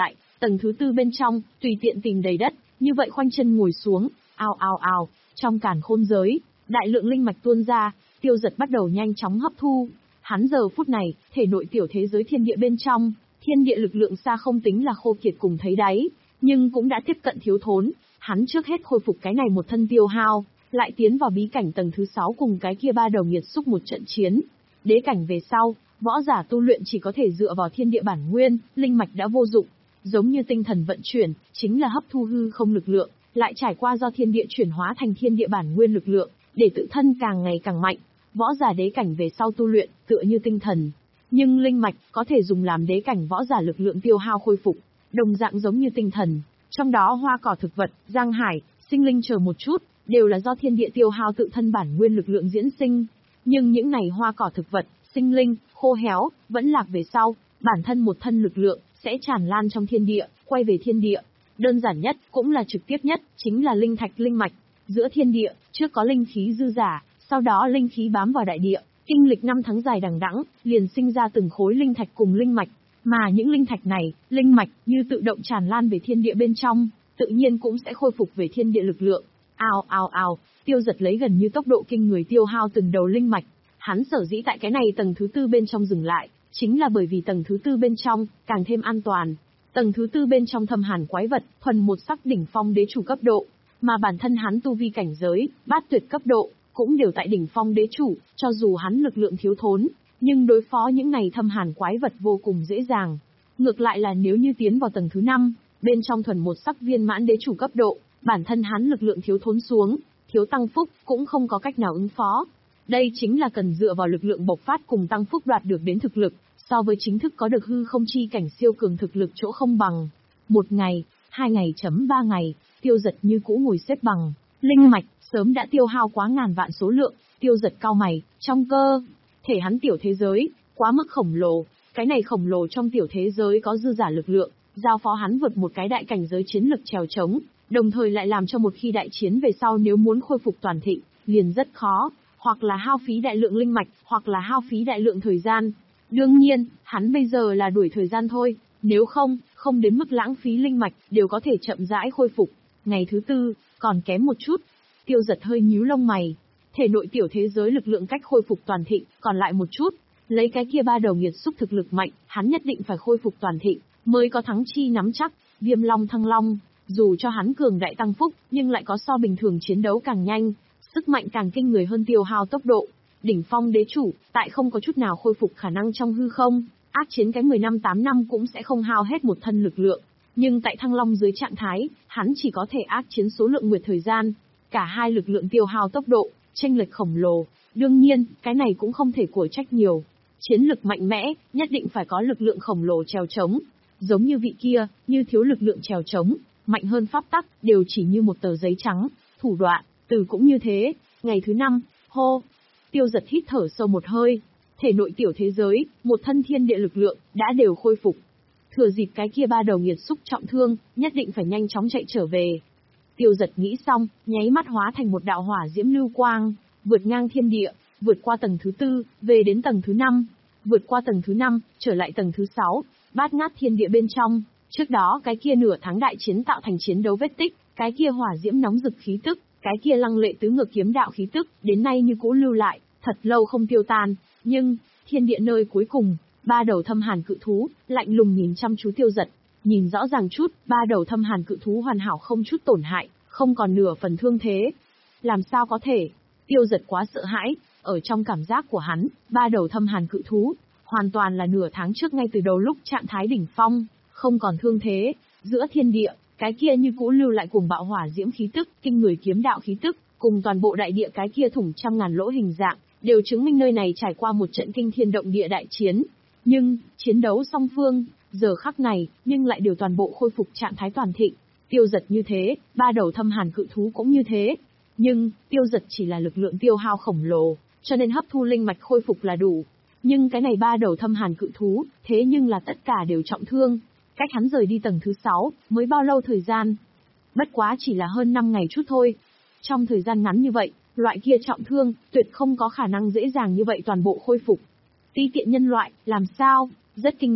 Speaker 1: Tầng thứ tư bên trong, tùy tiện tìm đầy đất, như vậy khoanh chân ngồi xuống, ào ào ào, trong càn khôn giới, đại lượng linh mạch tuôn ra, Tiêu Dật bắt đầu nhanh chóng hấp thu. Hắn giờ phút này, thể nội tiểu thế giới thiên địa bên trong, thiên địa lực lượng xa không tính là khô kiệt cùng thấy đáy, nhưng cũng đã tiếp cận thiếu thốn. Hắn trước hết khôi phục cái này một thân tiêu hao, lại tiến vào bí cảnh tầng thứ sáu cùng cái kia ba đầu nghiệt xúc một trận chiến. Đế cảnh về sau, võ giả tu luyện chỉ có thể dựa vào thiên địa bản nguyên, linh mạch đã vô dụng, giống như tinh thần vận chuyển, chính là hấp thu hư không lực lượng, lại trải qua do thiên địa chuyển hóa thành thiên địa bản nguyên lực lượng, để tự thân càng ngày càng mạnh. Võ giả đế cảnh về sau tu luyện, tựa như tinh thần, nhưng linh mạch có thể dùng làm đế cảnh võ giả lực lượng tiêu hao khôi phục, đồng dạng giống như tinh thần, trong đó hoa cỏ thực vật, giang hải, sinh linh chờ một chút, đều là do thiên địa tiêu hao tự thân bản nguyên lực lượng diễn sinh. Nhưng những này hoa cỏ thực vật, sinh linh, khô héo, vẫn lạc về sau, bản thân một thân lực lượng, sẽ tràn lan trong thiên địa, quay về thiên địa. Đơn giản nhất, cũng là trực tiếp nhất, chính là linh thạch linh mạch. Giữa thiên địa, trước có linh khí dư giả, sau đó linh khí bám vào đại địa, kinh lịch năm tháng dài đằng đẵng, liền sinh ra từng khối linh thạch cùng linh mạch. Mà những linh thạch này, linh mạch, như tự động tràn lan về thiên địa bên trong, tự nhiên cũng sẽ khôi phục về thiên địa lực lượng. Ào ào ào, Tiêu Dật lấy gần như tốc độ kinh người tiêu hao từng đầu linh mạch. Hắn sở dĩ tại cái này tầng thứ tư bên trong dừng lại, chính là bởi vì tầng thứ tư bên trong, càng thêm an toàn. Tầng thứ tư bên trong thâm hàn quái vật, thuần một sắc đỉnh phong đế chủ cấp độ, mà bản thân hắn tu vi cảnh giới, bát tuyệt cấp độ, cũng đều tại đỉnh phong đế chủ, cho dù hắn lực lượng thiếu thốn, nhưng đối phó những này thâm hàn quái vật vô cùng dễ dàng. Ngược lại là nếu như tiến vào tầng thứ năm, bên trong thuần một sắc viên mãn đế chủ cấp độ, bản thân hắn lực lượng thiếu thốn xuống, thiếu tăng phúc, cũng không có cách nào ứng phó. Đây chính là cần dựa vào lực lượng bộc phát cùng tăng phúc đoạt được đến thực lực, so với chính thức có được hư không chi cảnh siêu cường thực lực chỗ không bằng. Một ngày, hai ngày chấm ba ngày, Tiêu Dật như cũ ngồi xếp bằng, linh mạch sớm đã tiêu hao quá ngàn vạn số lượng. Tiêu Dật cau mày, trong cơ thể hắn tiểu thế giới quá mức khổng lồ, cái này khổng lồ trong tiểu thế giới có dư giả lực lượng, giao phó hắn vượt một cái đại cảnh giới chiến lực trèo trống, đồng thời lại làm cho một khi đại chiến về sau nếu muốn khôi phục toàn thịnh, liền rất khó, hoặc là hao phí đại lượng linh mạch, hoặc là hao phí đại lượng thời gian. Đương nhiên, hắn bây giờ là đuổi thời gian thôi, nếu không, không đến mức lãng phí linh mạch, đều có thể chậm rãi khôi phục. Ngày thứ tư, còn kém một chút. Tiêu Dật hơi nhíu lông mày. Thể nội tiểu thế giới lực lượng cách khôi phục toàn thịnh, còn lại một chút. Lấy cái kia ba đầu nghiệt xúc thực lực mạnh, hắn nhất định phải khôi phục toàn thịnh, mới có thắng chi nắm chắc. Viêm long thăng long, dù cho hắn cường đại tăng phúc, nhưng lại có so bình thường chiến đấu càng nhanh, sức mạnh càng kinh người hơn tiêu hao tốc độ. Đỉnh phong đế chủ, tại không có chút nào khôi phục khả năng trong hư không, ác chiến cái mười năm tám năm cũng sẽ không hao hết một thân lực lượng. Nhưng tại thăng long dưới trạng thái, hắn chỉ có thể ác chiến số lượng nguyệt thời gian. Cả hai lực lượng tiêu hao tốc độ, chênh lệch khổng lồ. Đương nhiên, cái này cũng không thể của trách nhiều. Chiến lực mạnh mẽ, nhất định phải có lực lượng khổng lồ trèo trống. Giống như vị kia, như thiếu lực lượng trèo trống, mạnh hơn pháp tắc, đều chỉ như một tờ giấy trắng. Thủ đoạn, từ cũng như thế. Ngày thứ năm, hô. Tiêu Dật hít thở sâu một hơi. Thể nội tiểu thế giới, một thân thiên địa lực lượng, đã đều khôi phục. Thừa dịp cái kia ba đầu nghiệt xúc trọng thương, nhất định phải nhanh chóng chạy trở về. Tiêu Dật nghĩ xong, nháy mắt hóa thành một đạo hỏa diễm lưu quang, vượt ngang thiên địa, vượt qua tầng thứ tư, về đến tầng thứ năm, vượt qua tầng thứ năm, trở lại tầng thứ sáu, bát ngát thiên địa bên trong. Trước đó cái kia nửa tháng đại chiến tạo thành chiến đấu vết tích, cái kia hỏa diễm nóng rực khí tức, cái kia lăng lệ tứ ngược kiếm đạo khí tức, đến nay như cũ lưu lại, thật lâu không tiêu tan. Nhưng thiên địa nơi cuối cùng, ba đầu thâm hàn cự thú lạnh lùng nhìn chăm chú Tiêu Dật, nhìn rõ ràng chút, ba đầu thâm hàn cự thú hoàn hảo không chút tổn hại, không còn nửa phần thương thế. Làm sao có thể? Tiêu Dật quá sợ hãi, ở trong cảm giác của hắn, ba đầu thâm hàn cự thú hoàn toàn là nửa tháng trước ngay từ đầu lúc trạng thái đỉnh phong, không còn thương thế. Giữa thiên địa, cái kia như cũ lưu lại cuồng bạo hỏa diễm khí tức, kinh người kiếm đạo khí tức, cùng toàn bộ đại địa cái kia thủng trăm ngàn lỗ hình dạng, đều chứng minh nơi này trải qua một trận kinh thiên động địa đại chiến. Nhưng, chiến đấu song phương, giờ khắc này, nhưng lại đều toàn bộ khôi phục trạng thái toàn thịnh. Tiêu Dật như thế, ba đầu thâm hàn cự thú cũng như thế. Nhưng, Tiêu Dật chỉ là lực lượng tiêu hao khổng lồ, cho nên hấp thu linh mạch khôi phục là đủ. Nhưng cái này ba đầu thâm hàn cự thú, thế nhưng là tất cả đều trọng thương. Cách hắn rời đi tầng thứ sáu, mới bao lâu thời gian? Bất quá chỉ là hơn năm ngày chút thôi. Trong thời gian ngắn như vậy, loại kia trọng thương, tuyệt không có khả năng dễ dàng như vậy toàn bộ khôi phục. Ti tiện nhân loại, làm sao? Rất kinh ngạc,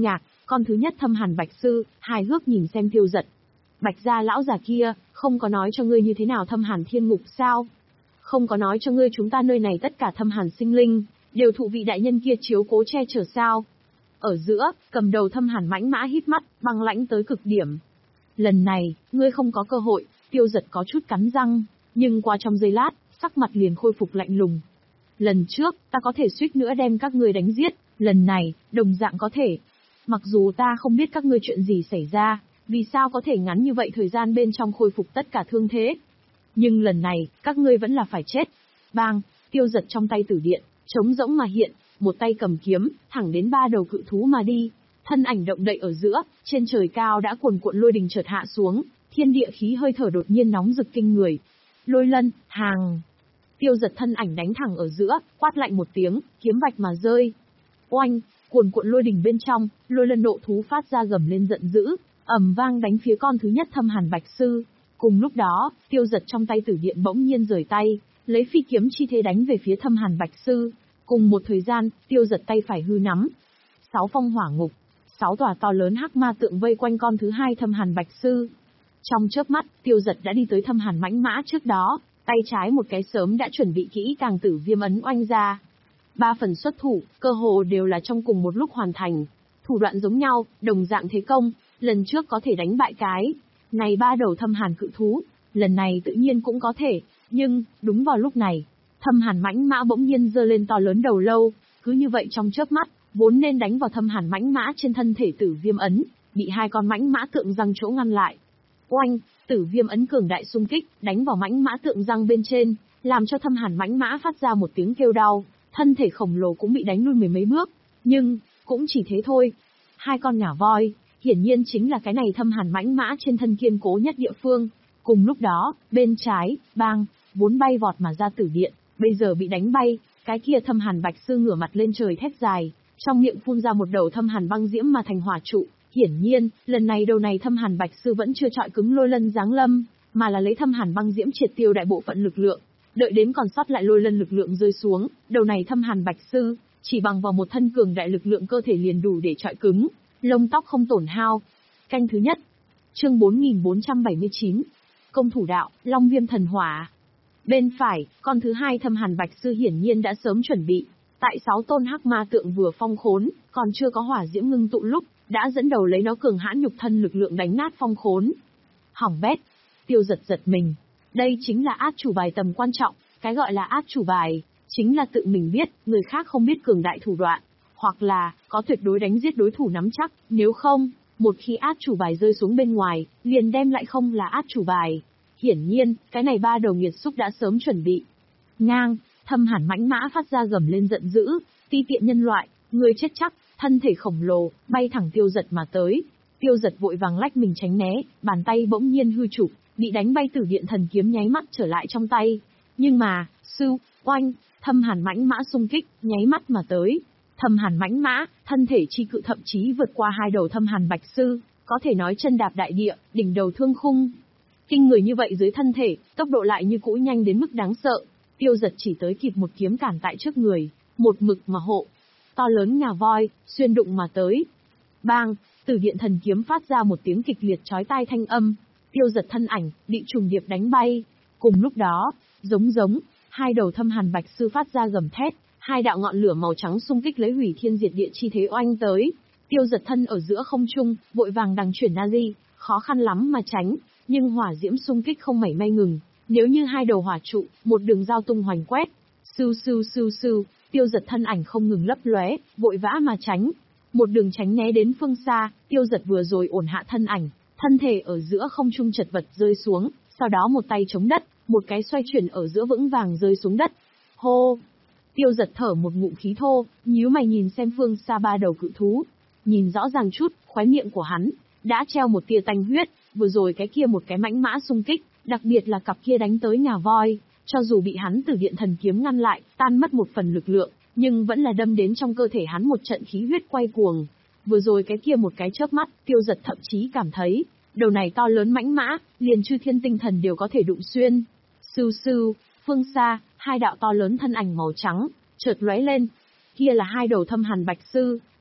Speaker 1: Con thứ nhất Thâm Hàn Bạch Sư, hài hước nhìn xem Tiêu Dật. Bạch gia lão già kia, không có nói cho ngươi như thế nào Thâm Hàn Thiên Ngục sao? Không có nói cho ngươi chúng ta nơi này tất cả Thâm Hàn sinh linh, đều thụ vị đại nhân kia chiếu cố che chở sao? Ở giữa, cầm đầu Thâm Hàn mãnh mã hít mắt, băng lãnh tới cực điểm. Lần này, ngươi không có cơ hội. Tiêu Dật có chút cắn răng, nhưng qua trong giây lát, sắc mặt liền khôi phục lạnh lùng. Lần trước, ta có thể suýt nữa đem các ngươi đánh giết, lần này, đồng dạng có thể. Mặc dù ta không biết các ngươi chuyện gì xảy ra, vì sao có thể ngắn như vậy thời gian bên trong khôi phục tất cả thương thế. Nhưng lần này, các ngươi vẫn là phải chết. Bang, Tiêu Dật trong tay tử điện, trống rỗng mà hiện, một tay cầm kiếm, thẳng đến ba đầu cự thú mà đi. Thân ảnh động đậy ở giữa, trên trời cao đã cuồn cuộn lôi đình chợt hạ xuống, thiên địa khí hơi thở đột nhiên nóng rực kinh người. Lôi lân, hàng. Tiêu Dật thân ảnh đánh thẳng ở giữa, quát lạnh một tiếng, kiếm vạch mà rơi. Oanh, cuồn cuộn lôi đình bên trong, lôi lân nộ thú phát ra gầm lên giận dữ, ầm vang đánh phía con thứ nhất Thâm Hàn Bạch Sư. Cùng lúc đó, Tiêu Dật trong tay tử điện bỗng nhiên rời tay, lấy phi kiếm chi thế đánh về phía Thâm Hàn Bạch Sư. Cùng một thời gian, Tiêu Dật tay phải hư nắm. Sáu phong hỏa ngục, sáu tòa to lớn hắc ma tượng vây quanh con thứ hai Thâm Hàn Bạch Sư. Trong chớp mắt, Tiêu Dật đã đi tới Thâm Hàn mãnh mã trước đó, tay trái một cái sớm đã chuẩn bị kỹ càng tử viêm ấn oanh ra. Ba phần xuất thủ, cơ hồ đều là trong cùng một lúc hoàn thành. Thủ đoạn giống nhau, đồng dạng thế công, lần trước có thể đánh bại cái này ba đầu Thâm Hàn cự thú, lần này tự nhiên cũng có thể, nhưng, đúng vào lúc này, Thâm Hàn mãnh mã bỗng nhiên giơ lên to lớn đầu lâu, cứ như vậy trong chớp mắt, vốn nên đánh vào Thâm Hàn mãnh mã trên thân thể tử viêm ấn, bị hai con mãnh mã tượng răng chỗ ngăn lại. Oanh, tử viêm ấn cường đại xung kích, đánh vào mãnh mã tượng răng bên trên, làm cho Thâm Hàn mãnh mã phát ra một tiếng kêu đau, thân thể khổng lồ cũng bị đánh lui mười mấy bước, nhưng, cũng chỉ thế thôi. Hai con ngả voi, hiển nhiên chính là cái này Thâm Hàn mãnh mã trên thân kiên cố nhất địa phương. Cùng lúc đó, bên trái, bang, vốn bay vọt mà ra tử điện, bây giờ bị đánh bay, cái kia Thâm Hàn Bạch Sư ngửa mặt lên trời thét dài, trong miệng phun ra một đầu Thâm Hàn băng diễm mà thành hỏa trụ. Hiển nhiên, lần này đầu này Thâm Hàn Bạch Sư vẫn chưa chọi cứng lôi lân giáng lâm, mà là lấy Thâm Hàn băng diễm triệt tiêu đại bộ phận lực lượng, đợi đến còn sót lại lôi lân lực lượng rơi xuống, đầu này Thâm Hàn Bạch Sư chỉ bằng vào một thân cường đại lực lượng cơ thể liền đủ để chọi cứng, lông tóc không tổn hao. Canh thứ nhất. Chương bốn nghìn bốn trăm bảy mươi chín. Công thủ đạo, Long Viêm Thần Hỏa. Bên phải, con thứ hai Thâm Hàn Bạch Sư hiển nhiên đã sớm chuẩn bị, tại sáu tôn hắc ma tượng vừa phong khốn, còn chưa có hỏa diễm ngưng tụ lúc, đã dẫn đầu lấy nó cường hãn nhục thân lực lượng đánh nát phong khốn. Hỏng bét. Tiêu Dật giật mình. Đây chính là át chủ bài tầm quan trọng, cái gọi là át chủ bài, chính là tự mình biết, người khác không biết cường đại thủ đoạn, hoặc là, có tuyệt đối đánh giết đối thủ nắm chắc, nếu không, một khi át chủ bài rơi xuống bên ngoài, liền đem lại không là át chủ bài. Hiển nhiên, cái này ba đầu nghiệt xúc đã sớm chuẩn bị. Ngang, Thâm Hàn mãnh mã phát ra gầm lên giận dữ, ti tiện nhân loại, người chết chắc, thân thể khổng lồ, bay thẳng Tiêu Dật mà tới. Tiêu Dật vội vàng lách mình tránh né, bàn tay bỗng nhiên hư chụp, bị đánh bay Tử Điện Thần Kiếm nháy mắt trở lại trong tay. Nhưng mà, sư, oanh, Thâm Hàn mãnh mã xung kích, nháy mắt mà tới. Thâm Hàn mãnh mã, thân thể chi cự thậm chí vượt qua hai đầu Thâm Hàn Bạch Sư, có thể nói chân đạp đại địa, đỉnh đầu thương khung. Kinh người như vậy dưới thân thể, tốc độ lại như cũ nhanh đến mức đáng sợ. Tiêu Dật chỉ tới kịp một kiếm cản tại trước người, một mực mà hộ. To lớn ngà voi, xuyên đụng mà tới. Bang, Tử Điện Thần Kiếm phát ra một tiếng kịch liệt chói tai thanh âm. Tiêu Dật thân ảnh, bị trùng điệp đánh bay. Cùng lúc đó, giống giống, hai đầu Thâm Hàn Bạch Sư phát ra gầm thét, hai đạo ngọn lửa màu trắng xung kích lấy hủy thiên diệt địa chi thế oanh tới. Tiêu Dật thân ở giữa không trung, vội vàng đằng chuyển Nazi, khó khăn lắm mà tránh, nhưng hỏa diễm xung kích không mảy may ngừng. Nếu như hai đầu hỏa trụ, một đường giao tung hoành quét, sưu sưu sưu sưu, Tiêu Dật thân ảnh không ngừng lấp lóe, vội vã mà tránh. Một đường tránh né đến phương xa, Tiêu Dật vừa rồi ổn hạ thân ảnh, thân thể ở giữa không trung chật vật rơi xuống, sau đó một tay chống đất, một cái xoay chuyển ở giữa vững vàng rơi xuống đất. Hô! Tiêu Dật thở một ngụm khí thô, nhíu mày nhìn xem phương xa ba đầu cự thú. Nhìn rõ ràng chút, khóe miệng của hắn đã treo một tia tanh huyết, vừa rồi cái kia một cái mãnh mã xung kích, đặc biệt là cặp kia đánh tới ngà voi, cho dù bị hắn Tử Điện Thần Kiếm ngăn lại, tan mất một phần lực lượng, nhưng vẫn là đâm đến trong cơ thể hắn một trận khí huyết quay cuồng. Vừa rồi cái kia một cái chớp mắt, Tiêu Dật thậm chí cảm thấy, đầu này to lớn mãnh mã, liền chư thiên tinh thần đều có thể đụng xuyên. Sưu sưu, phương xa, hai đạo to lớn thân ảnh màu trắng, chợt lóe lên. Kia là hai đầu Thâm Hàn Bạch Sư,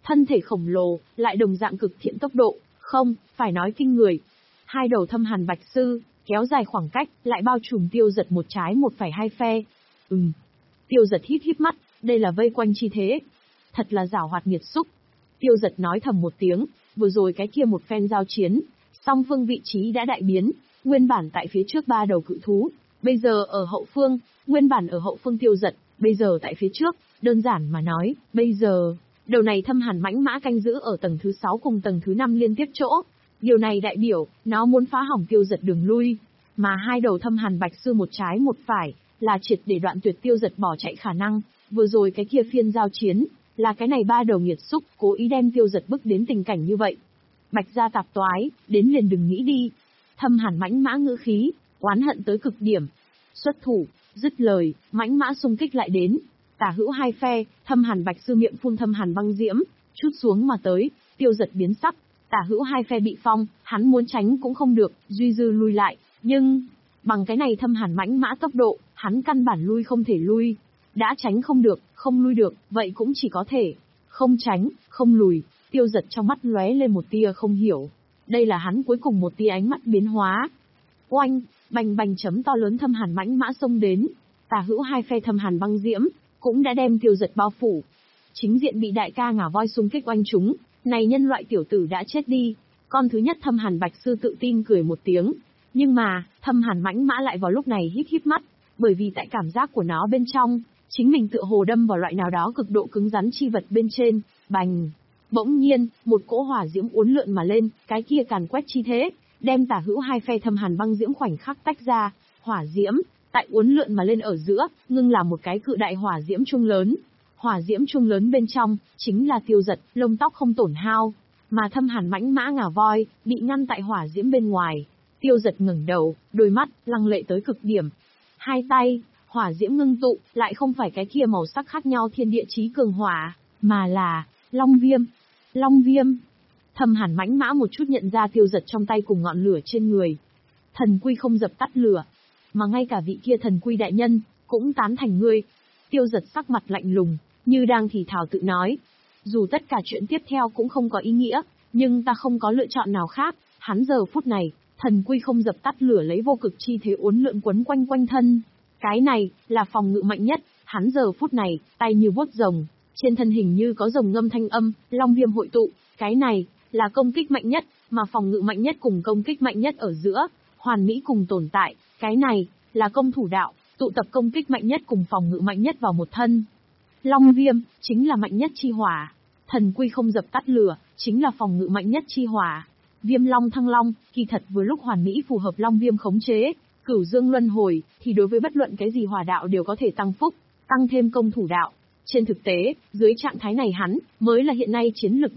Speaker 1: Thân thể khổng lồ, lại đồng dạng cực thiện tốc độ, không, phải nói kinh người. Hai đầu thâm hàn bạch sư, kéo dài khoảng cách, lại bao trùm Tiêu Giật một trái một phải hai phe. Ừm. Tiêu Giật híp híp mắt, đây là vây quanh chi thế. Thật là giảo hoạt nghiệt xúc. Tiêu Giật nói thầm một tiếng, vừa rồi cái kia một phen giao chiến, song phương vị trí đã đại biến, nguyên bản tại phía trước ba đầu cự thú, bây giờ ở hậu phương, nguyên bản ở hậu phương Tiêu Giật, bây giờ tại phía trước, đơn giản mà nói, bây giờ, đầu này thâm hàn mãnh mã canh giữ ở tầng thứ sáu cùng tầng thứ năm liên tiếp chỗ. Điều này đại biểu, nó muốn phá hỏng Tiêu Giật đường lui, mà hai đầu thâm hàn bạch sư một trái một phải, là triệt để đoạn tuyệt Tiêu Giật bỏ chạy khả năng, vừa rồi cái kia phiên giao chiến, là cái này ba đầu nghiệt xúc, cố ý đem Tiêu Giật bức đến tình cảnh như vậy. Bạch gia tạp toái, đến liền đừng nghĩ đi. Thâm hàn mãnh mã ngữ khí, oán hận tới cực điểm. Xuất thủ, dứt lời, mãnh mã xung kích lại đến. Tả hữu hai phe, thâm hàn bạch sư miệng phun thâm hàn băng diễm, chút xuống mà tới, Tiêu Giật biến sắc. Tả hữu hai phe bị phong, hắn muốn tránh cũng không được, duy dư lui lại, nhưng, bằng cái này thâm hàn mãnh mã tốc độ, hắn căn bản lui không thể lui. Đã tránh không được, không lui được, vậy cũng chỉ có thể, không tránh, không lùi. Tiêu Giật trong mắt lóe lên một tia không hiểu. Đây là hắn cuối cùng một tia ánh mắt biến hóa. Oanh, bành bành chấm to lớn thâm hàn mãnh mã xông đến. Tả hữu hai phe thâm hàn băng diễm, cũng đã đem Tiêu Giật bao phủ. Chính diện bị đại ca ngả voi xung kích oanh chúng, này nhân loại tiểu tử đã chết đi. Con thứ nhất thâm hàn bạch sư tự tin cười một tiếng. Nhưng mà, thâm hàn mãnh mã lại vào lúc này híp híp mắt, bởi vì tại cảm giác của nó bên trong, chính mình tựa hồ đâm vào loại nào đó cực độ cứng rắn chi vật bên trên, bành. Bỗng nhiên, một cỗ hỏa diễm uốn lượn mà lên, cái kia càn quét chi thế, đem tả hữu hai phe thâm hàn băng diễm khoảnh khắc tách ra, hỏa diễm, tại uốn lượn mà lên ở giữa, ngưng là một cái cự đại hỏa diễm trung lớn. Hỏa diễm trung lớn bên trong, chính là Tiêu Giật, lông tóc không tổn hao, mà thâm hàn mãnh mã ngả voi, bị ngăn tại hỏa diễm bên ngoài. Tiêu Giật ngẩng đầu, đôi mắt, lăng lệ tới cực điểm. Hai tay, hỏa diễm ngưng tụ, lại không phải cái kia màu sắc khác nhau thiên địa chí cường hỏa, mà là long viêm. Long viêm. Thâm hàn mãnh mã một chút nhận ra Tiêu Giật trong tay cùng ngọn lửa trên người. Thần quy không dập tắt lửa, mà ngay cả vị kia thần quy đại nhân, cũng tán thành ngươi. Tiêu Giật sắc mặt lạnh lùng, như đang thì thào tự nói. Dù tất cả chuyện tiếp theo cũng không có ý nghĩa, nhưng ta không có lựa chọn nào khác. Hắn giờ phút này, thần quy không dập tắt lửa lấy vô cực chi thế uốn lượn quấn quanh quanh thân. Cái này, là phòng ngự mạnh nhất, hắn giờ phút này, tay như vuốt rồng, trên thân hình như có rồng ngâm thanh âm, long viêm hội tụ, cái này, là công kích mạnh nhất, mà phòng ngự mạnh nhất cùng công kích mạnh nhất ở giữa, hoàn mỹ cùng tồn tại, cái này, là công thủ đạo, tụ tập công kích mạnh nhất cùng phòng ngự mạnh nhất vào một thân. Long viêm, chính là mạnh nhất chi hỏa, thần quy không dập tắt lửa, chính là phòng ngự mạnh nhất chi hỏa. Viêm long thăng long, kỳ thật vừa lúc hoàn mỹ phù hợp long viêm khống chế. Cửu dương luân hồi, thì đối với bất luận cái gì hỏa đạo đều có thể tăng phúc, tăng thêm công thủ đạo. Trên thực tế, dưới trạng thái này hắn, mới là hiện nay chiến lực